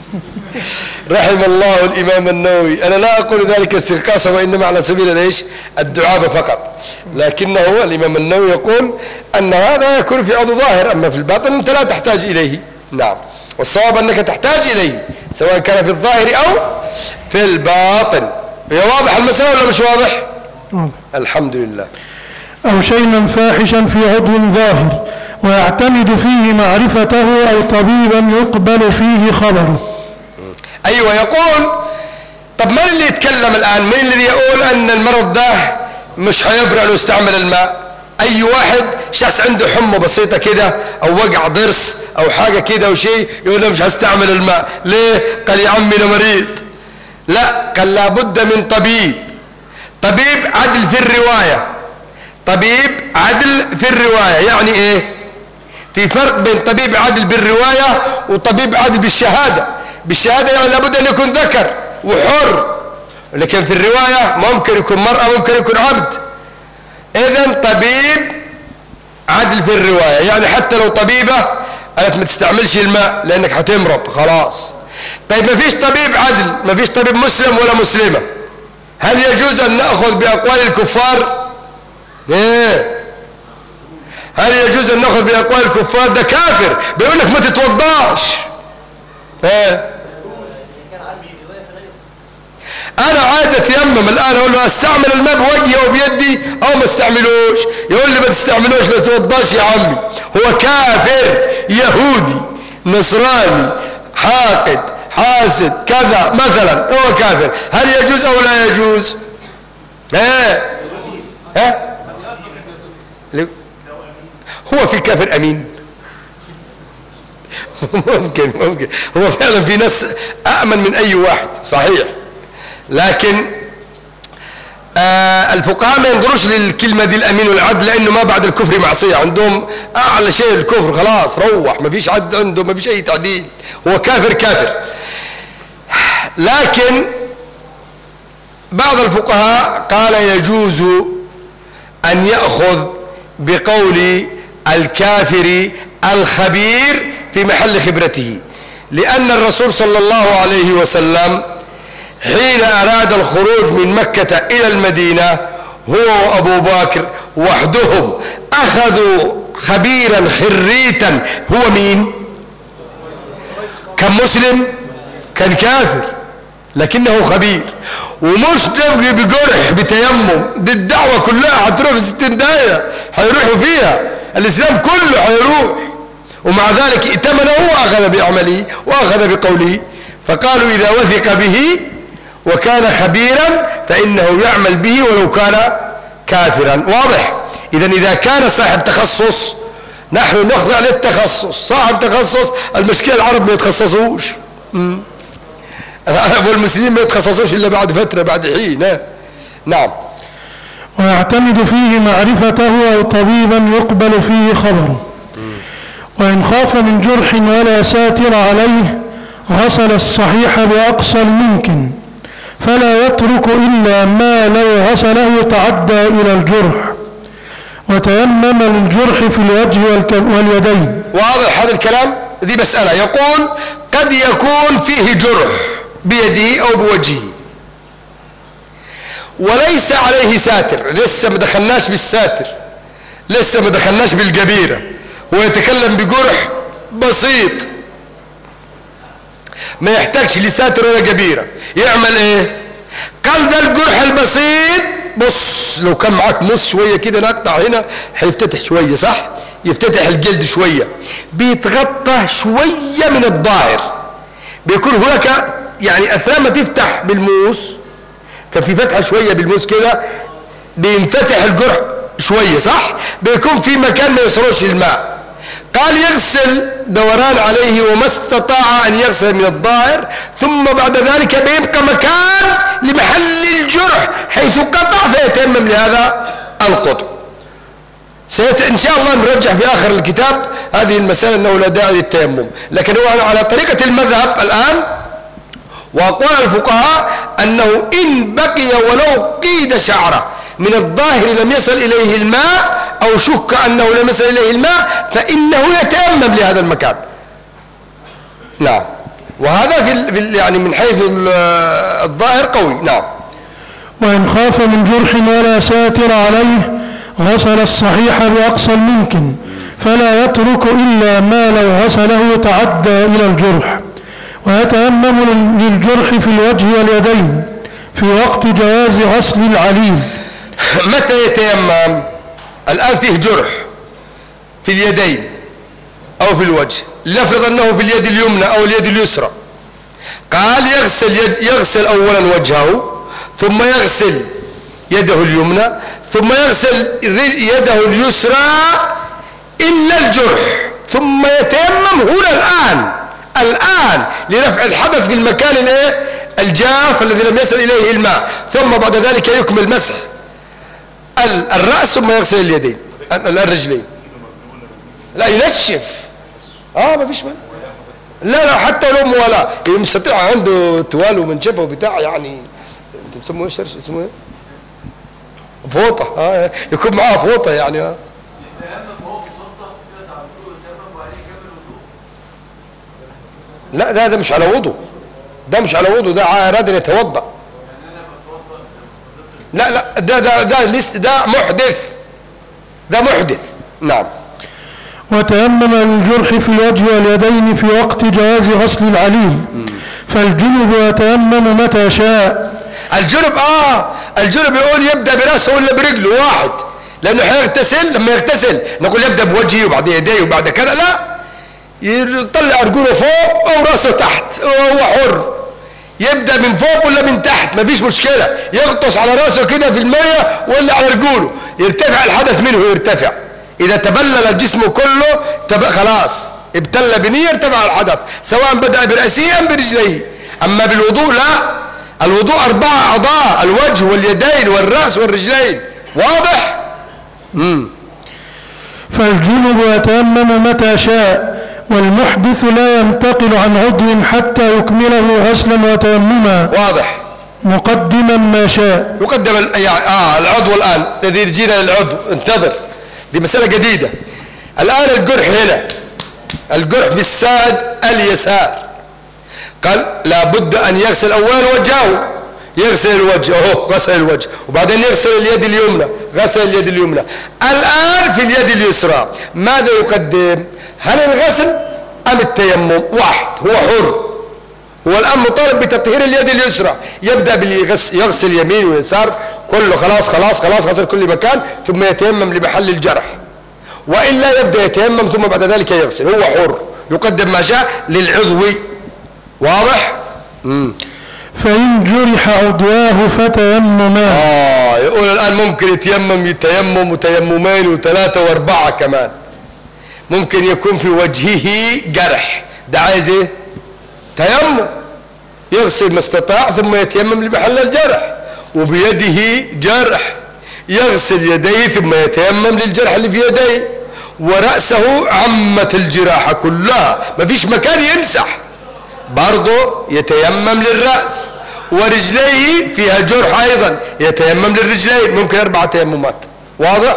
رحم الله الإمام النووي. أنا لا أقول ذلك استرقاصا، وإنما على سبيل الدعابة فقط، لكنه الإمام النووي يقول أن هذا يكون في عضو ظاهر، أما في الباطن أنت لا تحتاج إليه. نعم، والصواب أنك تحتاج إليه سواء كان في الظاهر أو في الباطن. هي واضح المسألة ولا مش واضح؟ الحمد لله. أو شيئا فاحشا في عضو ظاهر ويعتمد فيه معرفته أو طبيبا يقبل فيه خبره. أيوة، يقول طب من اللي يتكلم الآن؟ من اللي يقول أن المرض ده مش هيبرأ لو استعمل الماء؟ أي واحد شخص عنده حمى بسيطة كده أو وجع ضرس أو حاجة كده أو شيء يقول له مش هستعمل الماء. ليه؟ قال يا عمي أنا مريض. لا، قال لابد من طبيب عدل في الرواية. طبيب عدل في الرواية يعني إيه؟ في فرق بين طبيب عدل بالرواية وطبيب عدل بالشهادة. بالشهادة يعني لابد أن يكون ذكر وحر، لكن في الرواية ممكن يكون مرأة ممكن يكون عبد. إذن طبيب عدل في الرواية، يعني حتى لو طبيبة قالت ما تستعملش الماء لأنك هتمرض خلاص. طيب ما فيش طبيب عدل، ما فيش طبيب مسلم ولا مسلمة، هل يجوز أن نأخذ بأقوال الكفار؟ هل يجوز أن نأخذ بأقوال الكفار؟ ده كافر بيقول لك ما تتوضاش. أنا عايز أتيمم الآن، أقول له أستعمل الماء بوجهي وبيدي أو ما استعملوش؟ يقول لي ما تستعملوش، ما تتوضاش يا عمي. هو كافر يهودي نصراني حاقد حاسد كذا مثلا هو كافر، هل يجوز أو لا يجوز؟ هو في كافر أمين؟ ممكن هو فعلا في ناس أأمن من أي واحد صحيح، لكن الفقهاء ما ينظروش للكلمة دي الأمين والعدل، لأنه ما بعد الكفر معصية، عندهم أعلى شيء الكفر، خلاص روح، ما فيش عدل عنده، ما فيش أي تعديل، هو كافر. لكن بعض الفقهاء قال يجوز أن يأخذ بقول الكافر الخبير في محل خبرته، لأن الرسول صلى الله عليه وسلم حين أراد الخروج من مكة إلى المدينة هو وأبو بكر وحدهم أخذوا خبيرا خريتا، هو مين؟ كان مسلم، كان كافر، لكنه خبير، ومش تبقي بجرح بتيمم، دي الدعوة كلها هتروح في 60 دقيقة هيروحوا فيها، الإسلام كله هيروح، ومع ذلك ائتمنه وأخذ بأعمله وأخذ بقوله، فقالوا إذا وثق به وكان خبيرا فإنه يعمل به ولو كان كافرا. واضح؟ إذا كان صاحب تخصص نحن نخضع للتخصص، صاحب تخصص، المشكلة العرب ما يتخصصوش، العرب والمسلمين ما يتخصصوش إلا بعد فترة، بعد حين. نعم. ويعتمد فيه معرفته أو طبيبا يقبل فيه خبره. وإن خاف من جرح ولا ساتر عليه غسل الصحيح بأقصى الممكن، فلا يترك إلا ما لو غسله تعدى إلى الجرح، وتيمم للجرح في الوجه واليدين. واضح هذا الكلام؟ دي مسألة، يقول قد يكون فيه جرح بيده أو بوجهه وليس عليه ساتر، لسه ما دخلناش بالساتر، لسه ما دخلناش بالجبيرة، هو يتكلم بجرح بسيط ما يحتاجش لساتر ولا جبيرة، يعمل ايه؟ قال ده الجرح البسيط، بص لو كان معاك موس شوية كده نقطع هنا هيفتتح شوية، صح؟ يفتتح الجلد شوية، بيتغطى شوية من الظاهر، بيكون هناك يعني أثناء ما تفتح بالموس كان في فتحة شوية بالموس كده بينفتح الجرح شوية، صح؟ بيكون في مكان ما يوصلوش الماء، قال يغسل دوران عليه وما استطاع أن يغسل من الظاهر، ثم بعد ذلك بيبقى مكان لمحل الجرح حيث قطع فيتيمم لهذا القطع. إن شاء الله نرجع في آخر الكتاب هذه المسألة أنه لا داعي للتيمم، لكن هو على طريقة المذهب الآن وأقوال الفقهاء أنه إن بقي ولو قيد شعره من الظاهر لم يصل إليه الماء أو شك أنه لم يصل إليه الماء فإنه يتيمم لهذا المكان. نعم، وهذا في يعني من حيث الظاهر قوي. نعم. وإن خاف من جرح ولا ساتر عليه غسل الصحيح بأقصى الممكن، فلا يترك إلا ما لو غسله تعدى إلى الجرح، ويتيمم للجرح في الوجه واليدين في وقت جواز غسل العليل. متى يتيمم؟ الآن فيه جرح في اليدين أو في الوجه، لنفرض أنه في اليد اليمنى أو اليد اليسرى، قال يغسل أولا وجهه ثم يغسل يده اليمنى ثم يغسل يده اليسرى إلا الجرح، ثم يتيمم هنا الآن لرفع الحدث في المكان الجاف الذي لم يصل إليه الماء، ثم بعد ذلك يكمل مسح الرأس ثم يغسل اليدين الرجلين. لا ينشف، ما فيش مانع، لا حتى لو موالاة مستطيع عنده توال ومنشفه وبتاع، يعني انت بتسموه ايش اسمه ايه؟ فوطه، يكون معاه فوطه يعني. لا ده مش على وضوء، ده مش على وضوء، ده اراد ان يتوضا. لا ده لسه ده محدث، ده محدث. نعم. وتيمم الجرح في الوجه واليدين في وقت جواز غسل العليل، فالجنب يتيمم متى شاء. الجنب يقول يبدأ برأسه ولا برجله واحد، لأنه حيغتسل، لما يغتسل نقول يبدأ بوجهه وبعد يديه وبعد كذا، لا يطلع رجوله فوق أو رأسه تحت، وهو حر يبدأ من فوق ولا من تحت مفيش مشكلة، يغطس على رأسه كده في المية ولا على رجوله، يرتفع الحدث منه يرتفع. إذا تبلل الجسم كله خلاص ابتل بنية ارتفع الحدث، سواء بدأ برأسه أم برجليه. أما بالوضوء لا، الوضوء 4 أعضاء، الوجه واليدين والرأس والرجلين. واضح؟ فالجنب يتيمم متى شاء، والمحدث لا ينتقل عن عضو حتى يكمله غسلا وتيمما. واضح. مقدما ما شاء. يقدم العضو الآن الذي يجينا للعضو، انتظر، دي مسألة جديدة. الآن الجرح هنا، الجرح بالساعد اليسار، قال لابد أن يغسل أولا وجهه، يغسل الوجه، غسل الوجه، وبعدين يغسل اليد اليمنى، غسل اليد اليمنى. الآن في اليد اليسرى ماذا يقدم؟ هل الغسل أم التيمم؟ واحد، هو حر، هو الآن مطالب بتطهير اليد اليسرى، يبدأ يغسل يمين ويسار كله، خلاص غسل كل مكان، ثم يتيمم لمحل الجرح، وإلا يبدأ يتيمم ثم بعد ذلك يغسل. هو حر، يقدم ما شاء للعضو. واضح؟ فإن جرح عضواه فتيمما. يقول الآن ممكن يتيمم وتيممين وثلاثة واربعة كمان. ممكن يكون في وجهه جرح، ده عايز ايه؟ تيمم، يغسل ما استطاع ثم يتيمم لمحل الجرح. وبيده جرح، يغسل يديه ثم يتيمم للجرح اللي في يديه. ورأسه عمت الجراحة كلها، ما فيش مكان يمسح، برضه يتيمم للرأس. ورجليه فيها جرح أيضا، يتيمم للرجلين، ممكن 4 تيممات. واضح؟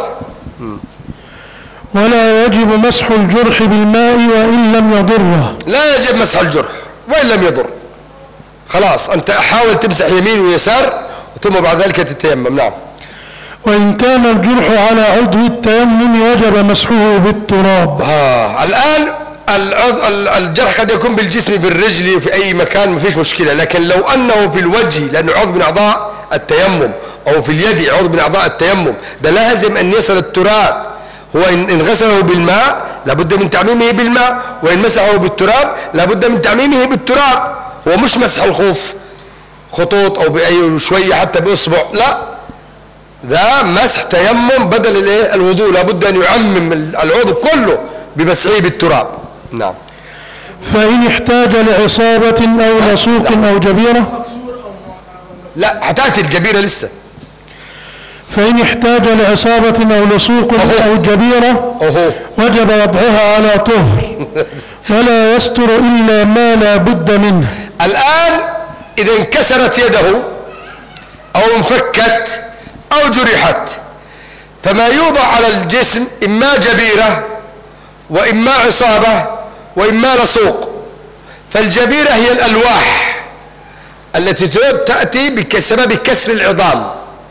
ولا يجب مسح الجرح بالماء وإن لم يضره. لا يجب مسح الجرح وإن لم يضر. خلاص أنت حاول تمسح يمين ويسار ثم بعد ذلك تتيمم. نعم. وإن كان الجرح على عضو التيمم وجب مسحه بالتراب. الآن الجرح قد يكون بالجسم، بالرجل، في أي مكان ما فيش مشكلة، لكن لو أنه في الوجه لأنه عضو من أعضاء التيمم، أو في اليد عضو من أعضاء التيمم، ده لازم أن يصل التراب. هو إن غسله بالماء لابد من تعميمه بالماء، وإن مسحه بالتراب لابد من تعميمه بالتراب. هو مش مسح الخوف خطوط أو بأي شوية حتى بإصبع، لا، ده مسح تيمم بدل الوضوء، لابد أن يعمم العضو كله بمسحه بالتراب. نعم. فإن احتاج لعصابة أو لصوق أو جبيرة. لا، هتأتي الجبيرة لسه. فإن احتاج لعصابة أو لصوق أو جبيرة وجب وضعها على طهر، ولا يستر إلا ما لا بد منه. الآن إذا انكسرت يده أو انفكت أو جرحت، فما يوضع على الجسم إما جبيرة وإما عصابة وإما لصوق. فالجبيرة هي الألواح التي تأتي بسبب كسر العظام،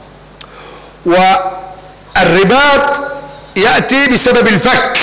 والرباط يأتي بسبب الفك،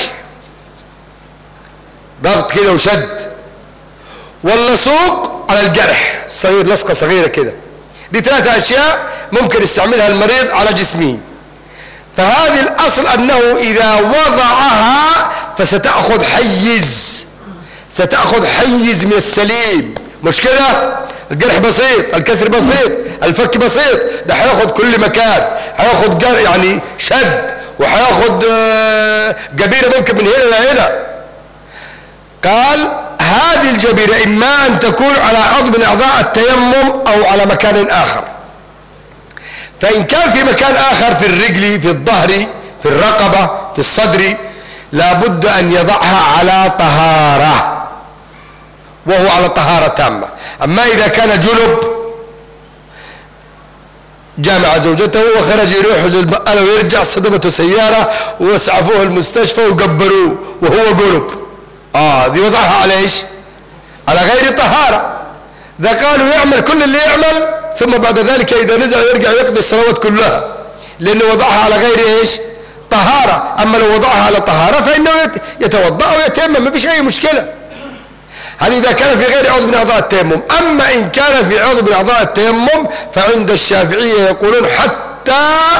ربط كده وشد. واللصوق على الجرح الصغير، لصقة صغيرة كده. دي 3 أشياء ممكن يستعملها المريض على جسمه. فهذه الأصل أنه إذا وضعها فستأخذ حيز، ستأخذ حيز من السليم. مشكلة الجرح بسيط، الكسر بسيط، الفك بسيط، ده هياخد كل مكان، هياخد يعني شد، وهياخد جبيرة ممكن من هنا لهنا. قال هذه الجبيرة إما أن تكون على عضو من أعضاء التيمم أو على مكان آخر. فإن كان في مكان آخر، في الرجل، في الظهر، في الرقبة، في الصدر، لابد أن يضعها على طهارة، وهو على طهارة تامة. أما إذا كان جنب جامع زوجته وخرج يروح للبقالة ويرجع، صدمته سيارة واسعفوه المستشفى وقبروه وهو جنب، دي وضعها على ايش؟ على غير طهارة. ذا قالوا يعمل كل اللي يعمل، ثم بعد ذلك إذا نزل يرجع يقضي الصلوات كلها، لأنه وضعها على غير ايش؟ طهارة. أما لو وضعها على طهارة فإنه يتوضأ ويتيمم، ما فيش أي مشكلة. هل إذا كان في غير عضو من أعضاء التيمم. أما إن كان في عضو من أعضاء التيمم فعند الشافعية يقولون حتى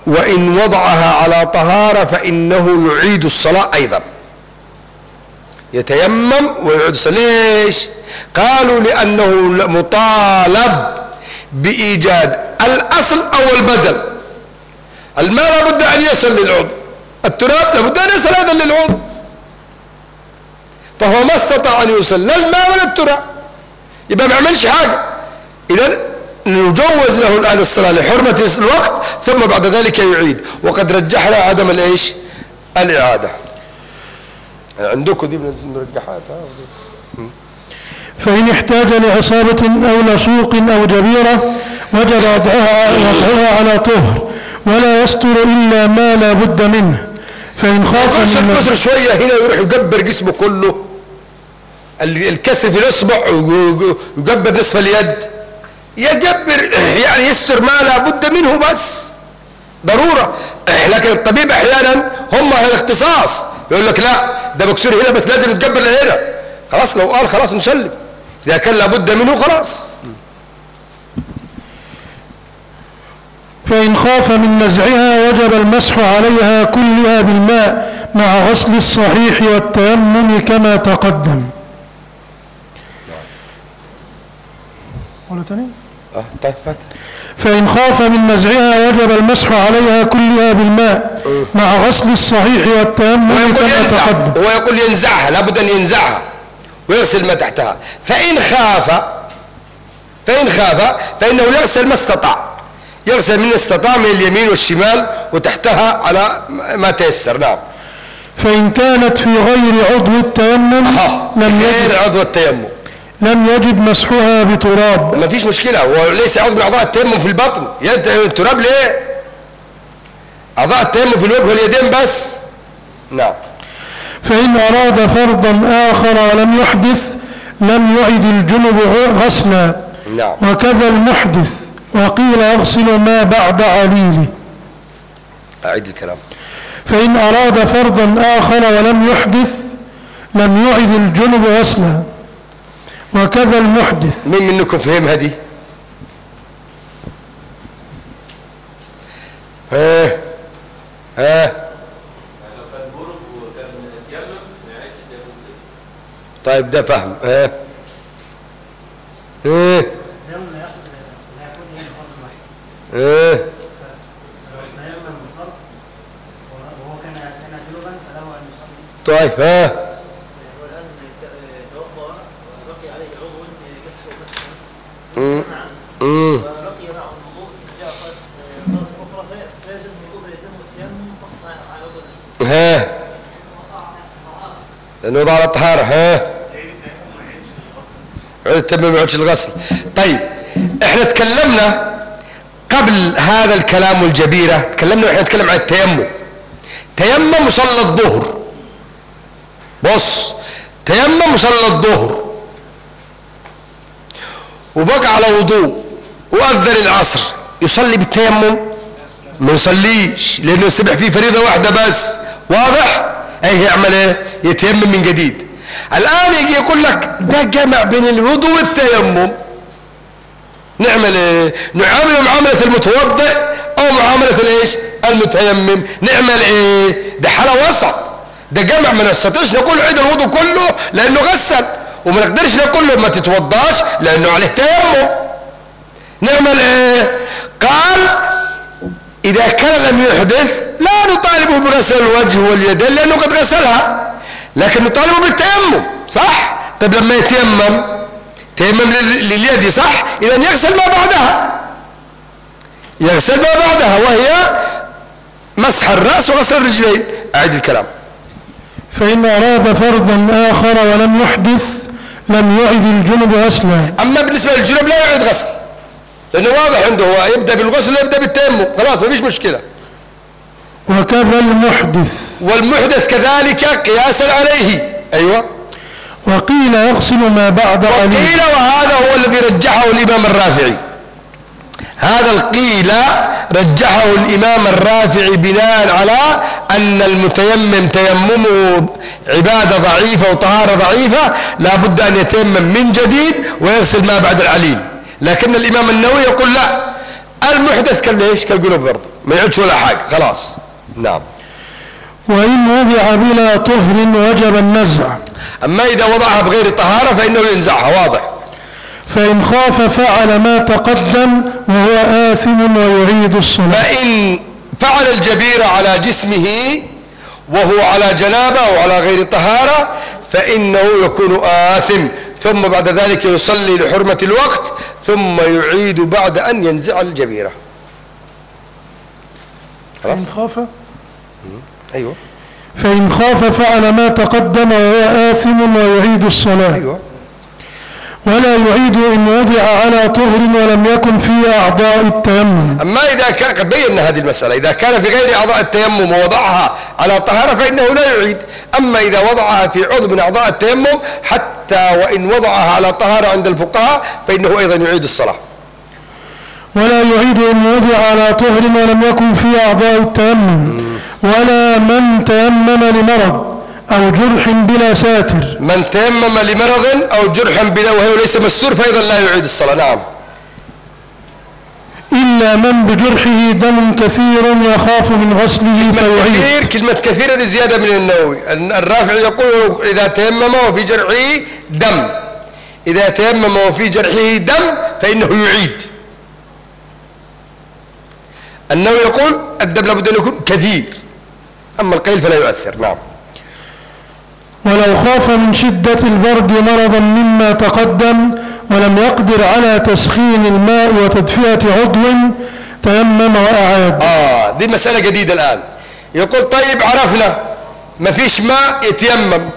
وإن وضعها على طهارة فإنه يعيد الصلاة أيضا، يتيمم ويعود يصلي. ليش؟ قالوا لأنه مطالب بإيجاد الأصل أو البدل. الماء لابد أن يصل للعضو، التراب لابد أن يصل هذا للعضو، فهو ما استطاع أن يوصل لا الماء ولا التراب، يبقى ما يعملش حاجة. إذن نجوز له الآن الصلاة لحرمة الوقت، ثم بعد ذلك يعيد. وقد رجحنا عدم الإيش؟ الإعادة. عندكم دي بنرجحها. فإن احتاج لعصابة أو لسوق أو جبيرة وجب وضعها على طهر، ولا يستر إلا ما لا بد منه. فإن خاف من الكسر شوية هنا يروح يجبر جسمه كله، الكسر في الإصبع ويجبر نصف اليد، يجبر يعني يستر ما لا بد منه بس ضرورة. لكن الطبيب أحيانا هم هذا اختصاص يقول لك لا ده مكسور هنا بس لازم يتجبر لهنا، خلاص لو قال خلاص نسلم، إذا كان لابد منه خلاص. فإن خاف من نزعها وجب المسح عليها كلها بالماء مع غسل الصحيح والتيمم كما تقدم. طيب. فإن خاف من نزعها وجب المسح عليها كلها بالماء مع غسل الصحيح والتيمم كما تقدم. هو يقول ينزعها، لابد أن ينزعها ويغسل ما تحتها. فإن خاف فإنه يغسل ما استطاع، يغسل من استطاع من اليمين والشمال وتحتها على ما تيسر. نعم. فإن كانت في غير عضو التيمم لم يجب مسحها بتراب. ما فيش مشكلة، وليس عضو من أعضاء التيمم في البطن، التراب ليه؟ أعضاء التيمم في الوجه واليدين بس. نعم. فإن أراد فرضا آخر ولم يحدث لم يعد الجنب غسلا. نعم. وكذا المحدث، وقيل أغسل ما بعد عليله. أعيد الكلام. فإن أراد فرضا آخر ولم يحدث لم يعد الجنب غسلا، وكذا المحدث. مين منكم فهم هذه؟ طيب ده فهم. طيب لأنه وضع على الطهارة. التيمم ما يعودش الغسل. طيب احنا تكلمنا قبل هذا الكلام الجبيرة، تكلمنا واحنا نتكلم عن التيمم. تيمم وصلى الظهر، بص تيمم وصلى الظهر وبقى على وضوء وأذن العصر، يصلي بالتيمم؟ ما يصليش، لأنه يسبح فيه فريضة واحدة بس. واضح؟ أي يعمل ايه؟ يتيمم من جديد. الآن يجي يقول لك ده جمع بين الوضوء والتيمم، نعمل ايه؟ نعامل معاملة المتوضئ أو معاملة الايش؟ المتيمم. نعمل ايه؟ ده حالة وسط، ده جمع. ما نستطيعش نقول عيد الوضوء كله لأنه غسل، وما نقدرش نقول له ما تتوضاش لأنه عليه تيمم. نعمل ايه؟ قال إذا كان لم يحدث لا نطالبه بغسل الوجه واليدين لأنه قد غسلها، لكن نطالبه بالتيمم. صح؟ طيب لما يتيمم لليد، صح؟ إذا يغسل ما بعدها، يغسل ما بعدها وهي مسح الرأس وغسل الرجلين. أعيد الكلام. فإن أراد فرضا آخر ولم يحدث لم يعد الجنب غسلا. أما بالنسبة للجنب لا يعيد غسل، لأنه واضح عنده هو يبدأ بالغسل ولا يبدأ بالتيمم، خلاص ما فيش مشكلة. وكذا المحدث، والمحدث كذلك قياسا عليه. أيوة. وقيل يغسل ما بعد عليه. وقيل، وهذا هو الذي رجحه الإمام الرافعي، هذا القيل رجحه الإمام الرافعي بناء على أن المتيمم تيممه عبادة ضعيفة وطهارة ضعيفة، لا بد أن يتيمم من جديد ويغسل ما بعد العليل. لكن الإمام النووي يقول لا، المحدث كالإيش؟ كالجنوب برضه، ما يعودش ولا حاجة خلاص. نعم. وإن وضع بلا طهر وجب النزع. أما إذا وضعها بغير طهارة فإنه ينزعها. واضح. فإن خاف فعل ما تقدم وهو آثم ويعيد الصلاة. فإن فعل الجبيرة على جسمه وهو على جنابة أو على غير طهارة فإنه يكون آثم، ثم بعد ذلك يصلي لحرمة الوقت ثم يعيد بعد أن ينزع الجبيرة. فإن خاف أيوة. فإن خاف فعل ما تقدم وهو آثم ويعيد الصلاة. أيوة. ولا يعيد إن وضع على طهر ولم يكن في أعضاء التيمم. أما إذا كان قد بينا هذه المسألة، إذا كان في غير أعضاء التيمم ووضعها على طهارة فإنه لا يعيد. أما إذا وضعها في عضو من أعضاء التيمم حتى وإن وضعها على طهارة عند الفقهاء فإنه أيضا يعيد الصلاة. ولا يعيد إن وضع على طهر ولم يكن في أعضاء التيمم. ولا من تيمم لمرض أو جرح بلا ساتر. من تيمم لمرض أو جرح بلا وهو ليس مستور فأيضا لا يعيد الصلاة. نعم. إلا من بجرحه دم كثير يخاف من غسله فيعيد. كلمة كثير زيادة من النووي. الرافع يقول إذا تيمم وفي جرحه دم، إذا تيمم وفي جرحه دم فإنه يعيد. النووي يقول الدم لابد أن يكون كثير، أما القليل فلا يؤثر. نعم. ولو خاف من شدة البرد مرضا مما تقدم ولم يقدر على تسخين الماء وتدفئة عضو تيمم وأعاد. دي مسألة جديدة الآن. يقول طيب عرفنا ما فيش ماء يتيمم،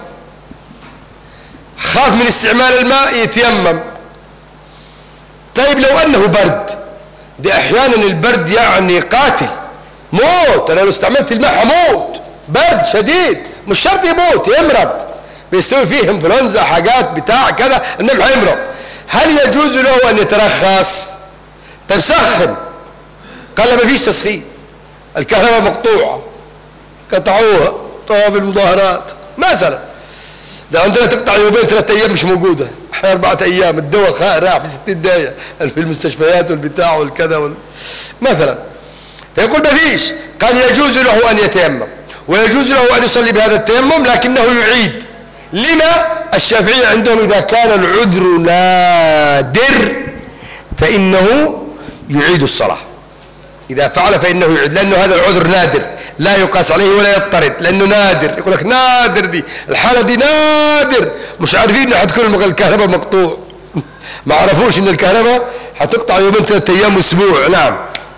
خاف من استعمال الماء يتيمم. طيب لو أنه برد، دي أحيانا البرد يعني قاتل موت، أنا لو استعملت الماء هموت، برد شديد مش شرط يموت، يمرض، بيستوي فيه انفلونزا حاجات بتاع كذا، النبي هيمرض. هل يجوز له أن يترخص؟ طيب سخن، قال ما فيش تسخين، الكهرباء مقطوعة قطعوها طواب المظاهرات مثلا، ده عندنا تقطع يومين 3 أيام مش موجودة، احنا 4 أيام، الدواء راح في 60 دقيقة في المستشفيات والبتاع والكذا مثلا. فيقول ما فيش، قال يجوز له أن يتيمم ويجوز له أن يصلي بهذا التيمم لكنه يعيد. لما؟ الشافعية عندهم إذا كان العذر نادر فإنه يعيد الصلاة، إذا فعل فإنه يعيد، لأنه هذا العذر نادر لا يقاس عليه ولا يضطرد، لأنه نادر. يقول لك نادر، دي الحالة دي نادر، مش عارفين إنه حتكون الكهرباء مقطوع ما عرفوش إن الكهرباء حتقطع يومين 3 أيام أسبوع. نعم.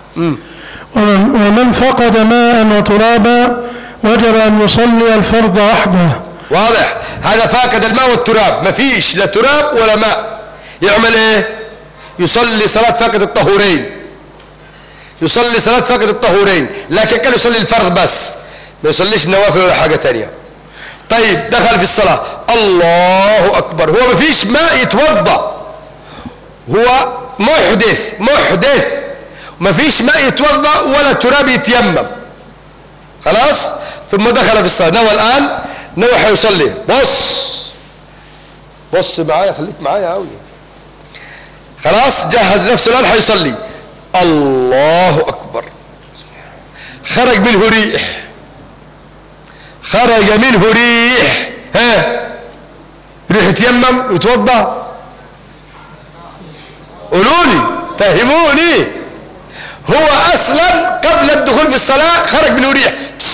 ومن فقد ماء وترابا وجب أن يصلي الفرض وحده. واضح. هذا فاقد الماء والتراب، ما فيش لا تراب ولا ماء، يعمل ايه؟ يصلي صلاة فاقد الطهورين، يصلي صلاة فاقد الطهورين، لكن كان يصلي الفرض بس، ما يصليش النوافل ولا حاجة تانية. طيب دخل في الصلاة، الله أكبر، هو ما فيش ماء يتوضأ، هو محدث ما فيش ماء يتوضأ ولا تراب يتيمم، خلاص. ثم دخل في الصلاة، نوى الآن، نوى حيصلي، بص معايا، خليك معايا قوي، خلاص جهز نفسه الآن حيصلي، الله أكبر، خرج منه ريح، يروح يتيمم يتوضأ؟ قولوا لي، فهموني. هو أصلا قبل الدخول في الصلاة خرج منه ريح،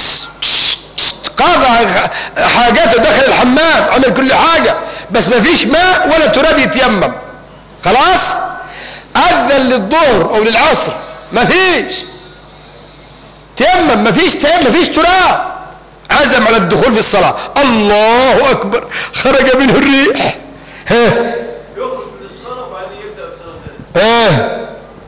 قاضى حاجاته، دخل الحمام، عمل كل حاجة، بس ما فيش ماء ولا تراب يتيمم، خلاص. أذن للظهر أو للعصر، ما فيش تيمم، ما فيش تراب، عزم على الدخول في الصلاة، الله أكبر، خرج منه الريح، يخرج من الصلاة وبعدين يبدأ بصلاة ثانية.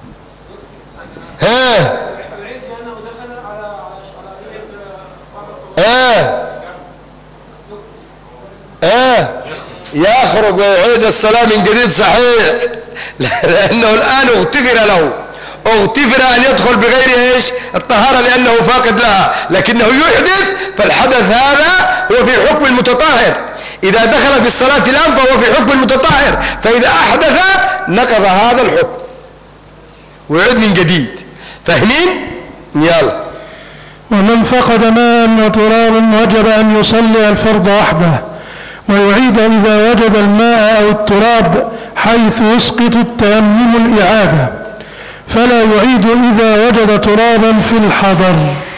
يخرج ويعيد الصلاة من جديد، صحيح، لأنه الآن اغتفر أن يدخل بغير إيش؟ الطهارة، لأنه فاقد لها، لكنه يحدث، فالحدث هذا هو في حكم المتطهر، إذا دخل في الصلاة الآن فهو في حكم المتطهر، فإذا أحدث نقض هذا الحكم ويعيد من جديد. فاهمين؟ يلا. ومن فقد ماء وتراب وجب أن يصلي الفرض وحده، ويعيد إذا وجد الماء أو التراب حيث يسقط التيمم الإعادة، فلا يعيد إذا وجد ترابا في الحضر.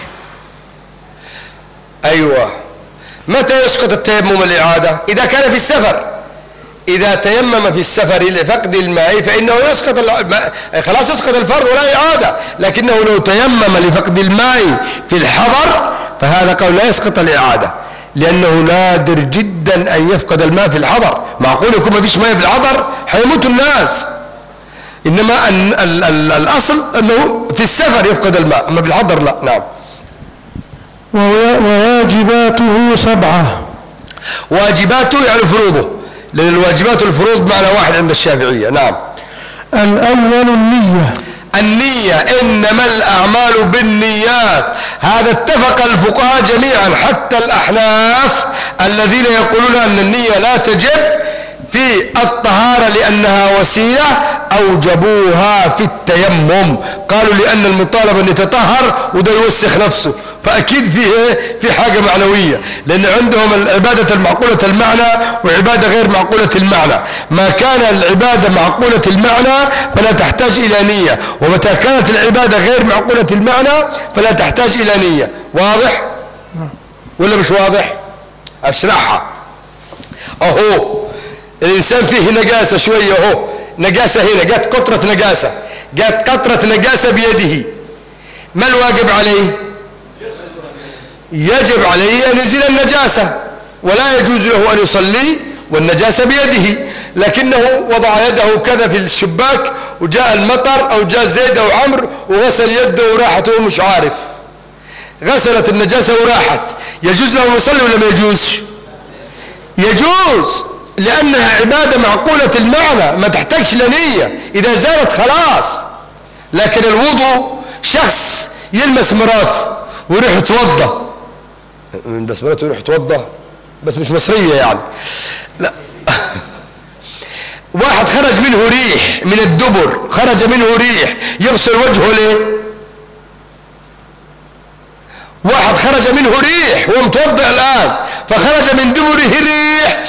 أيوة. متى يسقط التيمم الإعادة؟ إذا كان في السفر. إذا تيمم في السفر لفقد الماء فإنه يسقط خلاص يسقط الفرض ولا إعادة، لكنه لو تيمم لفقد الماء في الحضر فهذا قول لا يسقط الإعادة، لأنه نادر جدا أن يفقد الماء في الحضر. معقول يكون ما فيش ماء في الحضر حيموت الناس، إنما الأصل أنه في السفر يفقد الماء، أما في الحضر لا. نعم. وواجباته 7. واجباته يعني فروضه، لأن الواجبات والفروض معنى واحد عند الشافعية. نعم. الأول النية. النية، إنما الأعمال بالنيات، هذا اتفق الفقهاء جميعا حتى الأحناف الذين يقولون أن النية لا تجب في الطهارة لأنها وسيلة أوجبوها في التيمم، قالوا لأن المطالب أن يتطهر وده يوسخ نفسه، فأكيد في حاجة معنوية، لأن عندهم العبادة المعقولة المعنى وعبادة غير معقولة المعنى. ما كان العبادة معقولة المعنى فلا تحتاج إلى نية، ومتى كانت العبادة غير معقولة المعنى فلا تحتاج إلى نية. واضح ولا مش واضح؟ أشرحها. أهو الإنسان فيه نجاسة شوية، أهو نجاسة هنا، جات قطرة نجاسة، جات قطرة نجاسة بيده، ما الواجب عليه؟ يجب عليه أن يزيل النجاسة، ولا يجوز له أن يصلي والنجاسة بيده، لكنه وضع يده كذا في الشباك وجاء المطر أو جاء زيد أو عمرو وغسل يده وراحت وهو مش عارف، غسلت النجاسة وراحت، يجوز له أن يصلي ولا ما يجوز؟ يجوز، لأنها عبادة معقولة المعنى ما تحتاجش لنية، إذا زالت خلاص. لكن الوضوء شخص يلمس مراته ويروح يتوضا، بس مراته يروح يتوضا بس مش مصرية يعني، لا واحد خرج منه ريح من الدبر، خرج منه ريح، يغسل وجهه ليه؟ واحد خرج منه ريح هو متوضا الآن فخرج من دبره ريح،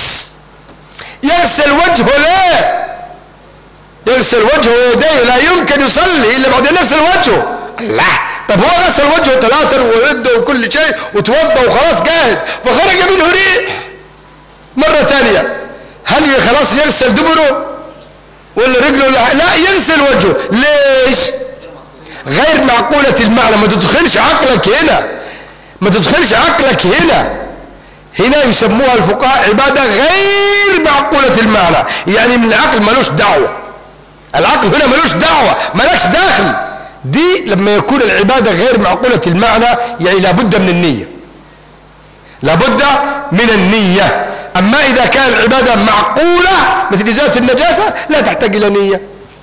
يغسل وجهه ليه؟ يغسل وجهه ويديه، لا يمكن يصلي إلا بعد يغسل وجهه. لا، طب هو غسل وجهه 3 ويده وكل شيء وتوضا وخلاص جاهز، فخرج منه ريح مرة ثانية، هل خلاص يغسل دبره ولا رجله؟ لا، يغسل وجهه. ليش؟ غير معقولة المعنى، ما تدخلش عقلك هنا، ما تدخلش عقلك هنا. هنا يسموها الفقهاء عبادة غير معقولة المعنى، يعني من العقل ملوش دعوة، العقل هنا ملوش دعوة، ملوش داخل. دي لما يكون العبادة غير معقولة المعنى يعني لابد من النية، لابد من النية. أما إذا كان العبادة معقولة مثل إزالة النجاسة لا تحتاج إلى نية.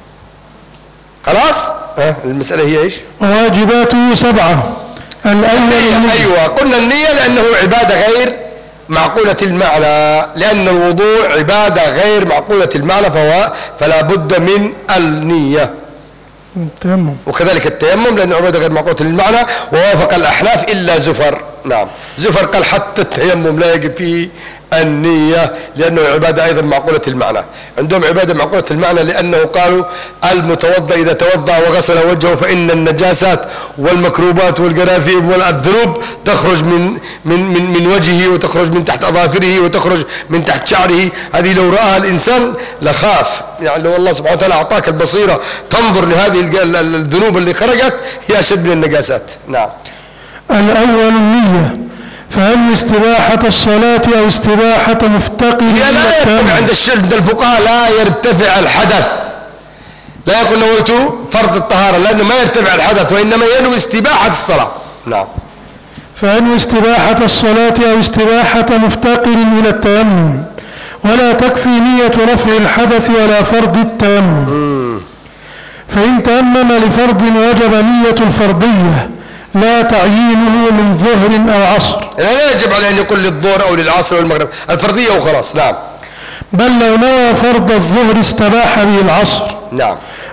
خلاص؟ المسألة هي إيش؟ واجباته 7. الأول أيوة، قلنا النية لأنه عبادة غير معقولة المعنى، لأن الوضوء عبادة غير معقولة المعنى فلا بد من النية. التيمم، وكذلك التيمم لأنه عبادة غير معقولة المعنى، ووافق الأحناف إلا زفر. نعم، زفر قال حتى التيمم لا يجب فيه النية لأنه عبادة أيضا معقولة المعنى. عندهم عبادة معقولة المعنى لأنه قالوا المتوضأ إذا توضأ وغسل وجهه فإن النجاسات والمكروبات والجراثيم والذنوب تخرج من وجهه وتخرج من تحت أظافره وتخرج من تحت شعره. هذه لو رآها الإنسان لخاف، يعني لو الله سبحانه وتعالى أعطاك البصيرة تنظر لهذه الذنوب اللي خرجت هي أشد من النجاسات. نعم. الأول النية، فهل استباحة الصلاة أو استباحة مفتقر؟ لا يرتفع عند الفقهاء، لا يرتفع الحدث، لا يقول نويت فرض الطهارة لأنه ما يرتفع الحدث، وإنما ينوي استباحة الصلاة. نعم. فهل استباحة الصلاة أو استباحة مفتقر إلى التيمم، ولا تكفي نية رفع الحدث ولا فرض التيمم. فإن تيمم لفرض وجب نية الفرضية لا تعيينه من ظهر أو عصر. لا يجب عليه أن يقول للظهر أو للعصر أو المغرب، الفرضية وخلاص. نعم. بل لو نوى فرض الظهر استباح به العصر. نعم.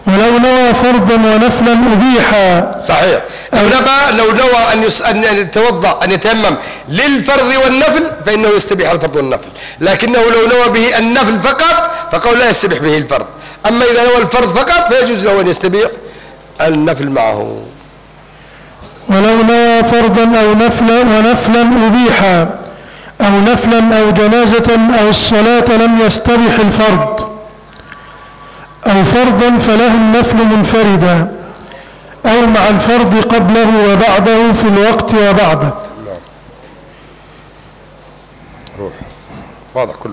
ولو نوى فرضا ونفلا أبيحا. صحيح. لو نوى أن يتوضأ أن يتيمم للفرض والنفل فإنه يستبيح الفرض والنفل، لكنه لو نوى به النفل فقط فقول لا يستبيح به الفرض. أما إذا نوى الفرض فقط فيجوز له أن يستبيح النفل معه. ولو نوى فرضا أو نفلا ونفلا أبيحا، أو نفلا أو جنازة أو الصلاة لم يستبح الفرض، أو فرضا فله النفل منفردا، أو مع الفرض قبله وبعده في الوقت وبعده. روح واضح كله.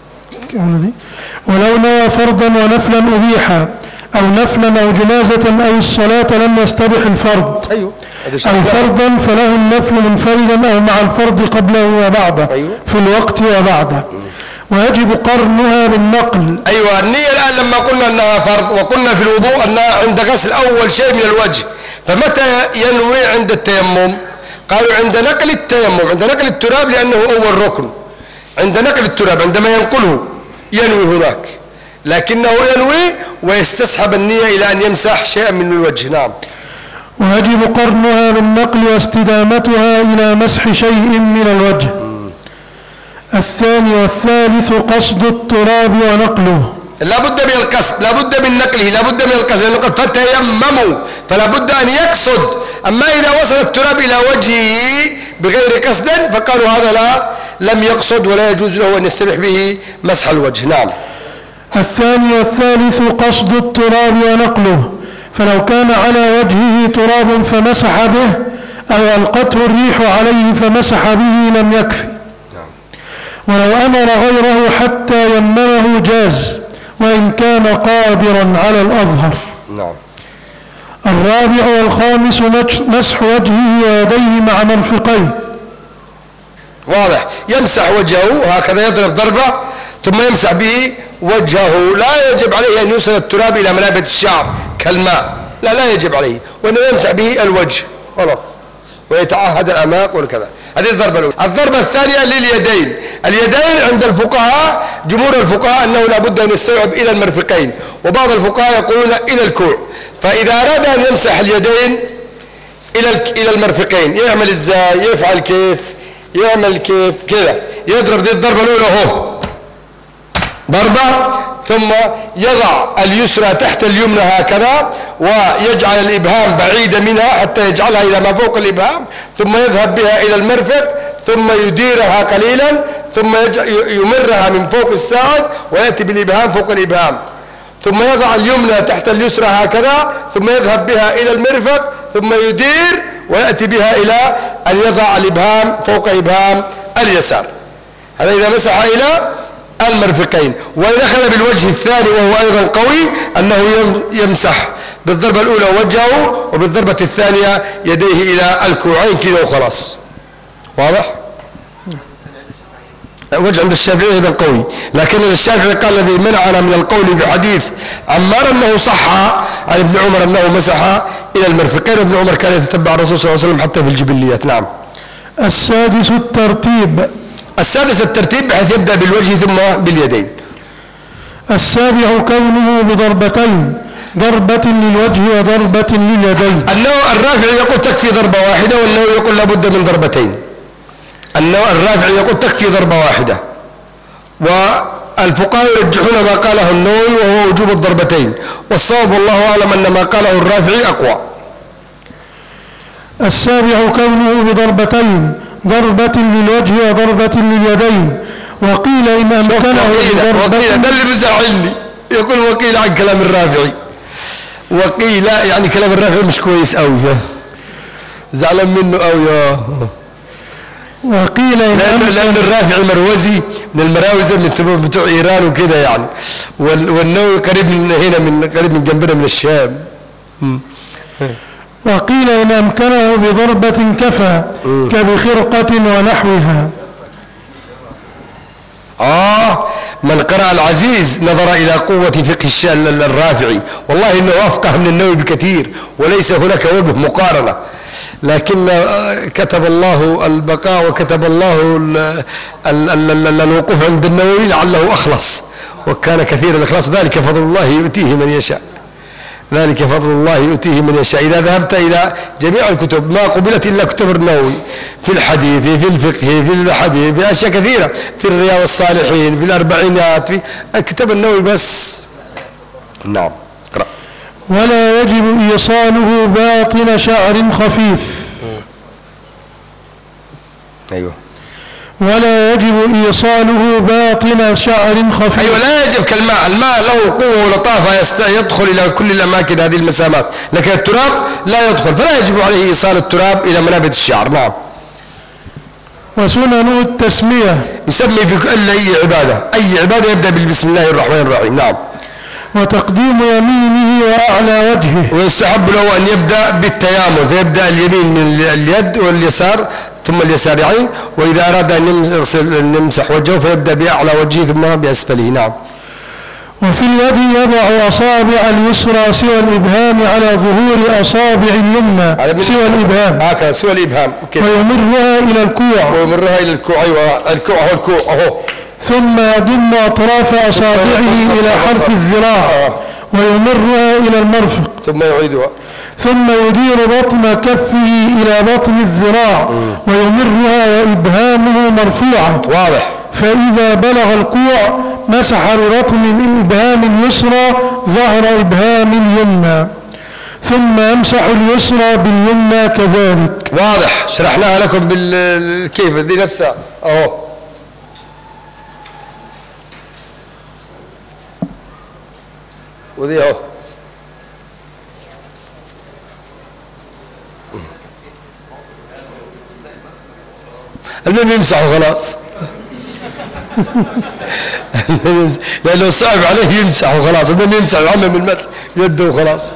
ولو نوى فرضا ونفلا أبيحا، أو نفلا أو جنازة أو الصلاة لم يستبح الفرض. أيوه. أو فرضا فله النفل منفردا أو مع الفرض قبله وبعده. أيوه. في الوقت وبعده. ويجب قرنها بالنقل. أيوة. النية الآن لما قلنا أنها فرض وقلنا في الوضوء أنها عند غسل أول شيء من الوجه، فمتى ينوي عند التيمم؟ قالوا عند نقل التيمم، عند نقل التراب، لأنه أول ركن. عند نقل التراب عندما ينقله ينوي هناك، لكنه ينوي ويستسحب النية إلى أن يمسح شيئا من الوجه. نعم. ويجب قرنها بالنقل واستدامتها إلى مسح شيء من الوجه. الثاني والثالث قصد التراب ونقله. لا بد من القصد، لا بد من نقله، لا بد من القصد، لأنه قال فتيمموا، فلا بد أن يقصد. أما إذا وصل التراب إلى وجهه بغير قصد فقالوا هذا لم يقصد ولا يجوز له أن يستبح به مسح الوجه. نعم. الثاني والثالث قصد التراب ونقله، فلو كان على وجهه تراب فمسح به، أو ألقته الريح عليه فمسح به لم يكفي. ولو أمر غيره حتى يممه جاز، وإن كان قادرا على الأظهر. نعم. الرابع والخامس مسح وجهه ويديه مع مرفقيه. واضح. يمسح وجهه هكذا، يضرب ضربة ثم يمسح به وجهه. لا يجب عليه أن يوصل التراب إلى منابت الشعر كالماء، لا يجب عليه، وإنما يمسح به الوجه خلاص، ويتعهد الأماق وكذا. هذه الضربة الأولى. الضربة الثانية لليدين. اليدين عند الفقهاء جمهور الفقهاء أنه لا بد أن يستوعب إلى المرفقين، وبعض الفقهاء يقولون إلى الكوع. فإذا أراد أن يمسح اليدين إلى المرفقين يعمل إزاي؟ يفعل كيف؟ يعمل كيف؟ كذا، يضرب دي الضربة الأولى هو ضربة، ثم يضع اليسرى تحت اليمنى هكذا، ويجعل الإبهام بعيدة منها حتى يجعلها إلى ما فوق الإبهام، ثم يذهب بها إلى المرفق، ثم يديرها قليلا، ثم يمرها من فوق الساعد ويأتي بالإبهام فوق الإبهام، ثم يضع اليمنى تحت اليسرى هكذا، ثم يذهب بها إلى المرفق، ثم يدير ويأتي بها إلى أن يضع الإبهام فوق إبهام اليسار. هذا إذا مسح إلى المرفقين. وإن أخذ بالوجه الثاني وهو أيضا قوي أنه يمسح بالضربة الأولى وجهه، وبالضربة الثانية يديه إلى الكوعين كذا وخلاص. واضح؟ وجه عند الشافعي أيضا قوي، لكن الشافعي قال الذي منعنا من القول بحديث عمار أنه صح عن ابن عمر أنه مسح إلى المرفقين، وابن عمر كان يتتبع الرسول صلى الله عليه وسلم حتى في الجبليات. نعم. السادس الترتيب. السادس الترتيب بحيث يبدأ بالوجه ثم باليدين. السابع كونه بضربتين، ضربة للوجه وضربة لليدين. النوع الرافع يقول تكفي ضربة واحدة، والنوع يقول لابد من ضربتين. النوع الرافع يقول تكفي ضربة واحدة، والفقهاء يرجحون ما قاله النووي وهو وجوب الضربتين، والصواب والله أعلم أن ما قاله الرافعي أقوى. السابع كونه بضربتين، ضربة للوجه وضربة لليدين. وقيل إن أمكنه وقيل ده اللي بيزعلني، يقول وقيل عن كلام الرافعي، وقيل يعني كلام الرافعي مش كويس أوي، زعلان منه أوي. وقيل لأن الرافعي مروزي من المراوزة من بتوع إيران وكده يعني، والنووي قريب من هنا، قريب من جنبنا من الشام. وقيل إن أمكنه بضربة كفى كبخرقة ونحوها. من قرأ العزيز نظر إلى قوة فقه الرافعي، والله إنه أفقه من النووي بكثير، وليس هناك وجه مقارنة، لكن كتب الله البقاء وكتب الله الوقوف عند النووي لعله أخلص، وكان كثير الإخلاص، ذلك فضل الله يؤتيه من يشاء. ذلك فضل الله يؤتيه من يشاء. إذا ذهبت إلى جميع الكتب ما قبلت إلا كتب النووي في الحديث في الفقه في الحديث في أشياء كثيرة في الرياض الصالحين في الأربعينات في كتب النووي بس. نعم اقرأ. ولا يجب إيصاله باطن شعر خفيف. أيوه. ولا يجب إيصاله باطن شعر خفيف. أيوه لا يجب كالماء، الماء له قوة ولطافة يدخل إلى كل الأماكن هذه المسامات، لكن التراب لا يدخل، فلا يجب عليه إيصال التراب إلى منابت الشعر. نعم. وسنن التسمية يسمي في كل أي عبادة يبدأ بسم الله الرحمن الرحيم. نعم. وتقديم يمينه وأعلى وجهه. ويستحب له أن يبدأ بالتيامن، فيبدأ اليمين من اليد واليسار ثم اليسار يعني، وإذا أراد أن يمسح وجهه فيبدأ بأعلى وجهه ثم بأسفله. نعم. وفي اليد يضع أصابع اليسرى سوى الإبهام على ظهور أصابع اليمنى سوى الإبهام، هكذا سوى الإبهام، ويمرها إلى الكوع. أيوة الكوع هو الكوع أهو. ثم يضم أطراف أصابعه إلى حرف الذراع ويمرها إلى المرفق، ثم يعيدها. ثم يدير بطن كفه إلى بطن الذراع ويمرها وإبهامه مرفوعة. واضح. فإذا بلغ الكوع مسح ببطن الإبهام اليسرى ظهر إبهام اليمنى، ثم يمسح اليسرى باليمنى كذلك. واضح، شرحناها لكم بالكيف دي نفسها اهو. ودي اهو. المهم يمسحوا خلاص. يعني لو صعب عليه يمسح وخلاص، المهم يمسح ويعمم المسح يده وخلاص.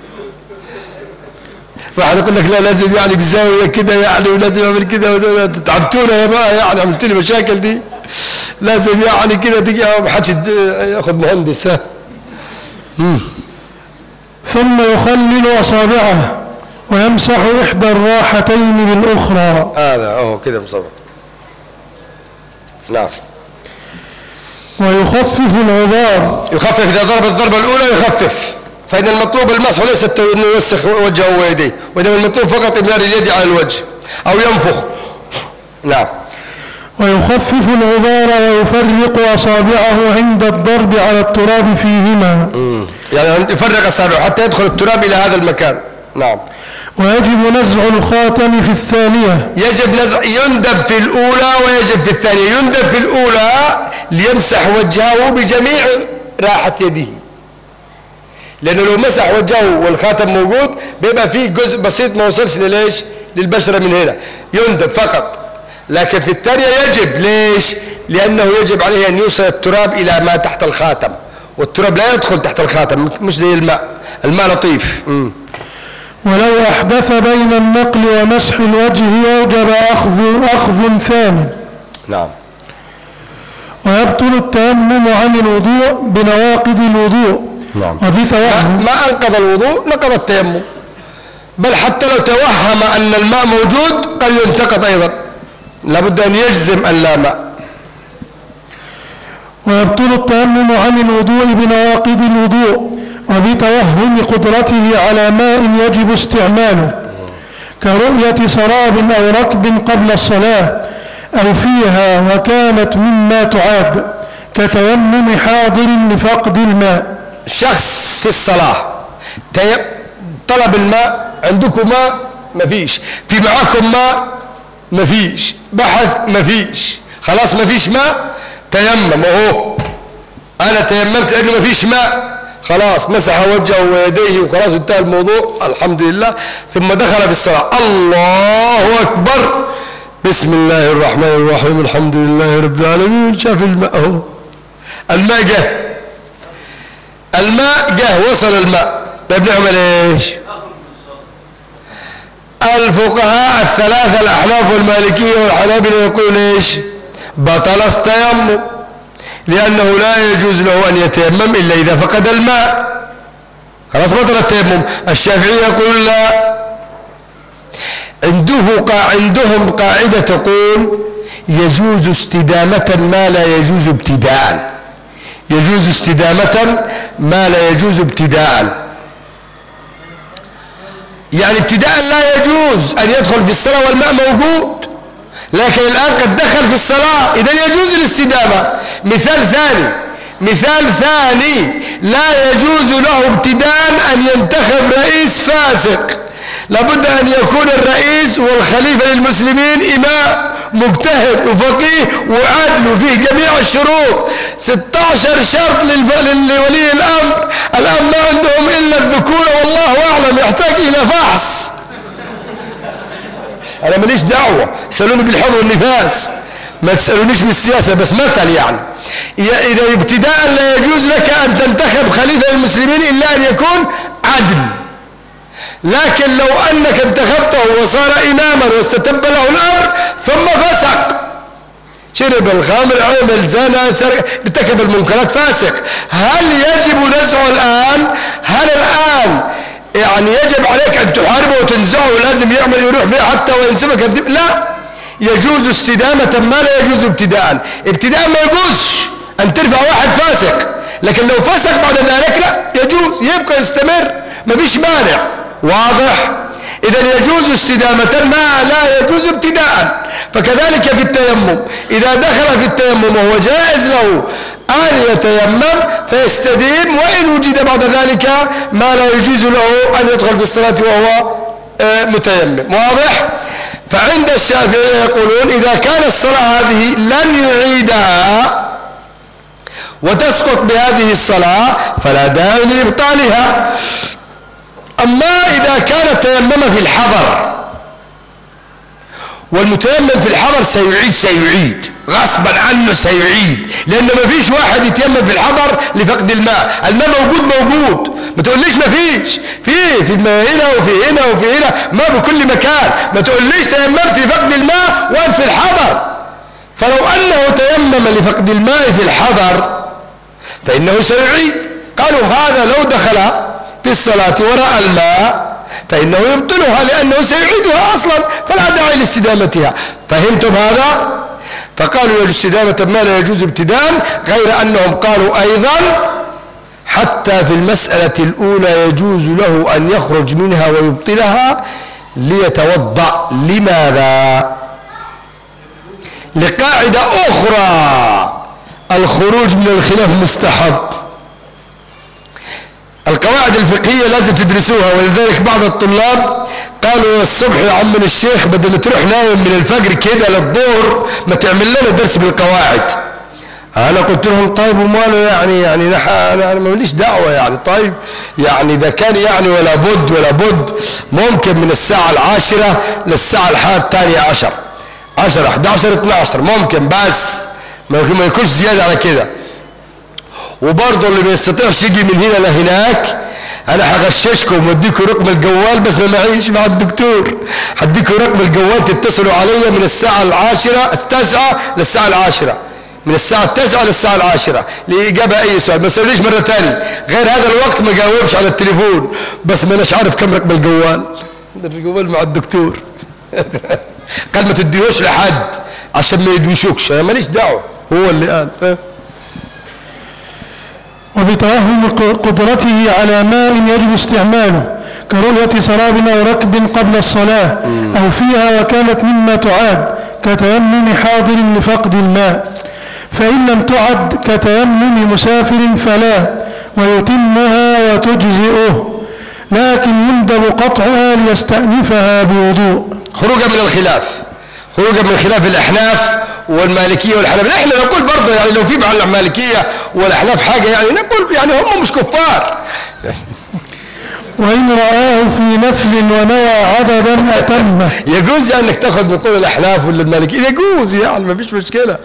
واحد يقول لك لا لازم يعني بزاويه كده يعني ولازم اعمل كده، تعبتونا يا بقى يعني عملت لي مشاكل دي، لازم يعني كده تيجي ما حدش ياخذ مهندس. ثم يخلل اصابعه ويمسح احدى الراحتين بالاخرى. هذا اهو كده مصور. نعم. ويخفف الغبار. يخفف إذا ضرب الضربة الأولى يخفف، فإن المطلوب المسح وليس أنه يوسخ وجهه ويديه، وإنما المطلوب فقط إمرار اليد على الوجه أو ينفخ. نعم. ويخفف الغبار ويفرق أصابعه عند الضرب على التراب فيهما. يعني يفرق أصابعه حتى يدخل التراب إلى هذا المكان. نعم. ويجب نزع الخاتم في الثانية. يجب نزع، يندب في الأولى ويجب في الثانية. يندب في الأولى ليمسح وجهه بجميع راحة يده، لأنه لو مسح وجهه والخاتم موجود بيبقى فيه جزء بسيط ما وصلش لليش للبشرة من هنا، يندب فقط. لكن في الثانية يجب، ليش؟ لأنه يجب عليه أن يوصل التراب إلى ما تحت الخاتم، والتراب لا يدخل تحت الخاتم، مش زي الماء، الماء لطيف. ولو أحدث بين النقل ومسح الوجه يوجب أخذ ثاني. نعم. ويبطل التيمم عن الوضوء بنواقض الوضوء. نعم. وبتوهم. ما أنقض الوضوء نقض التيمم، بل حتى لو توهم أن الماء موجود قد ينتقض أيضا، لابد أن يجزم أن لا ماء. ويبطل التيمم عن الوضوء بنواقض الوضوء وبتوهم قدرته على ماء يجب استعماله، كرؤية سراب أو ركب قبل الصلاة أو فيها وكانت مما تعاد، كتيمم حاضر لفقد الماء. شخص في الصلاة طلب الماء، عندكم ماء؟ مفيش. في معاكم ماء؟ مفيش. بحث؟ مفيش. خلاص مفيش ماء، تيمم. اهو انا تيممت لانه مفيش ماء، خلاص مسح وجهه ويديه وخلاص انتهى الموضوع، الحمد لله. ثم دخل في الصلاة، الله أكبر، بسم الله الرحمن الرحيم، الحمد لله رب العالمين. شاف الماء اهو، الماء جه وصل الماء. طيب نعمل ايش؟ الفقهاء الثلاثة الأحناف والمالكية والحنابلة يقولون ايش؟ بطل التيمم، لأنه لا يجوز له أن يتيمم إلا إذا فقد الماء، خلاص بطل التيمم. الشافعية يقول لا، عندهم قاعدة تقول يجوز استدامة ما لا يجوز ابتداء، يجوز استدامة ما لا يجوز ابتداء. يعني ابتداء لا يجوز أن يدخل في الصلاة والماء موجود، لكن الآن قد دخل في الصلاة، إذا يجوز الاستدامة. مثال ثاني لا يجوز له ابتداء أن ينتخب رئيس فاسق. لابد أن يكون الرئيس والخليفة للمسلمين إمام مجتهد وفقيه وعادل وفيه جميع الشروط. 16 شرط لولي الأمر. الآن ما عندهم إلا الذكورة والله أعلم، يحتاج إلى فحص. أنا ماليش دعوة، سألوني بالحب والنفاس، ما تسألونيش بالسياسة، بس مثل يعني. إذا ابتداء لا يجوز لك أن تنتخب خليفة المسلمين إلا أن يكون عدل. لكن لو أنك انتخبته وصار إماما واستتب له الأمر ثم فسق، شرب الخمر، عمل زنا، ارتكب المنكرات، فاسق، هل يجب نزعه الآن؟ هل الآن يعني يجب عليك أن تحاربه وتنزعه ولازم يروح فيه حتى وينسبك الدم؟ لا، يجوز استدامة ما لا يجوز ابتداء. ابتداء ما يجوزش أن ترفع واحد فاسق، لكن لو فسق بعد ذلك لا يجوز، يبقى يستمر، ما فيش مانع. واضح؟ إذا يجوز استدامة ما لا يجوز ابتداء. فكذلك في التيمم، إذا دخل في التيمم وهو جائز له أن يتيمم فيستديم، وإن وجد بعد ذلك ما لا يجوز له أن يدخل في الصلاة وهو متيمم. واضح؟ فعند الشافعية يقولون إذا كان الصلاة هذه لن يعيدها وتسقط بهذه الصلاة فلا داعي لإبطالها. أما إذا كان تيمم في الحضر، والمتيمم في الحضر سيعيد غصبا عنه، سيعيد، لأن ما فيش واحد يتيمم في الحضر لفقد الماء. الماء موجود، ما تقوليش ما فيش، في هنا وفي هنا وفي هنا، ما بكل مكان. ما تقوليش تيممت في فقد الماء وأنت في الحضر. فلو أنه تيمم لفقد الماء في الحضر فإنه سيعيد. قالوا هذا لو دخل في الصلاة وراء الماء فإنه يبطلها، لأنه سيعيدها أصلا، فلا داعي لاستدامتها. فهمتم هذا؟ فقالوا يجوز استدامة ما لا يجوز ابتداء، غير أنهم قالوا أيضا حتى في المسألة الأولى يجوز له أن يخرج منها ويبطلها ليتوضأ. لماذا؟ لقاعدة أخرى، الخروج من الخلاف مستحب. القواعد الفقهية لازم تدرسوها، ولذلك بعض الطلاب قالوا الصبح يا عم الشيخ بدل ما تروح نايم من الفجر كده للظهر ما تعمل لنا درس بالقواعد. أنا قلت لهم طيب وماله يعني أنا ماليش دعوة يعني. طيب يعني إذا كان يعني ولا بد ممكن من الساعة 10 للساعة 11 10 11 12 ممكن، بس ما يكونش زيادة على كده. وبرضه اللي ما يستطيعش يجي من هنا لهناك انا هغششكم واديكم رقم الجوال، بس ما معيش مع الدكتور، هديكم رقم الجوال تتصلوا عليا من الساعة 9 للساعة 10، من الساعة 9 للساعة 10 لإجابة أي سؤال. ما تسألونيش مرة تاني غير هذا الوقت ما جاوبش على التليفون، بس ما أناش عارف كم رقم الجوال. الجوال مع الدكتور. قال ما تديهوش لحد عشان ما يدوشوكش، أنا ماليش دعوة، هو اللي قال. وبتوهم قدرته على ماء يجب استعماله كرؤية سراب أو ركب قبل الصلاة أو فيها وكانت مما تعاد كتيمم حاضر لفقد الماء، فإن لم تعد كتيمم مسافر فلا، ويتمها وتجزئه، لكن يندب قطعها ليستأنفها بوضوء. خروجا من خلاف الأحناف والمالكية والحنابلة. احنا نقول برضه يعني لو في مع المالكية والأحناف حاجة يعني نقول يعني هم مش كفار. وإن رآه في نفل ونوى عددا أتمه. يجوز يعني انك تاخذ من قول الأحناف ولا المالكية، يجوز يعني ما فيش مشكلة.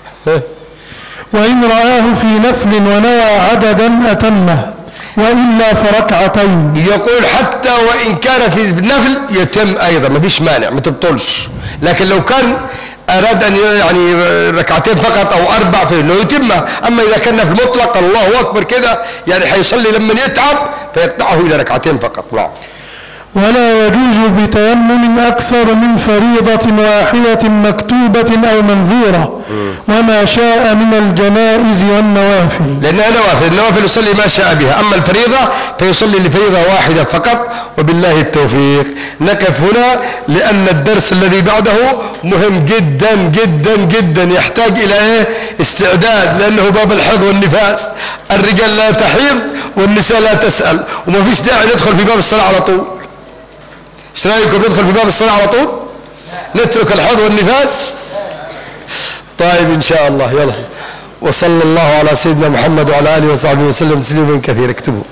وإن رآه في نفل ونوى عددا أتمه وإلا فركعتين. يقول حتى وإن كان في النفل يتم أيضا ما فيش مانع، ما تبطلش. لكن لو كان أراد أن يعني ركعتين فقط أو 4 فإنه يتمها. أما إذا كان في المطلق الله أكبر كده يعني حيصلي لما يتعب فيقطعه إلى ركعتين فقط. نعم. ولا يجوز بتيمم أكثر من فريضة واحدة مكتوبة أو منذورة وما شاء من الجنائز والنوافل. لأنها نوافل، النوافل يصلي ما شاء بها، أما الفريضة فيصلي لفريضة واحدة فقط، وبالله التوفيق. نقف هنا لأن الدرس الذي بعده مهم جدا جدا جدا، يحتاج إلى استعداد، لأنه باب الحيض والنفاس. الرجال لا تحيض والنساء لا تسأل، وما فيش داعي ندخل في باب الصلاة على طول. ايش رايكم ندخل في باب الصلاة على طول؟ نترك الحيض والنفاس؟ طيب ان شاء الله. يلا، وصلى الله على سيدنا محمد وعلى اله وصحبه وسلم تسليما كثيرا. اكتبوا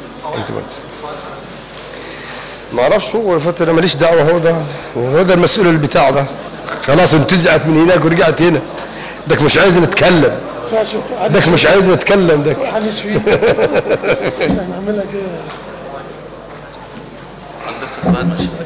ما اعرفش هو يفتر، انا ماليش دعوه، هو ده المسؤول البتاع ده. خلاص انتزعت من هناك ورجعت هنا، دك مش عايز نتكلم، دك مش عايز نتكلم، دك الدرس اللي بعد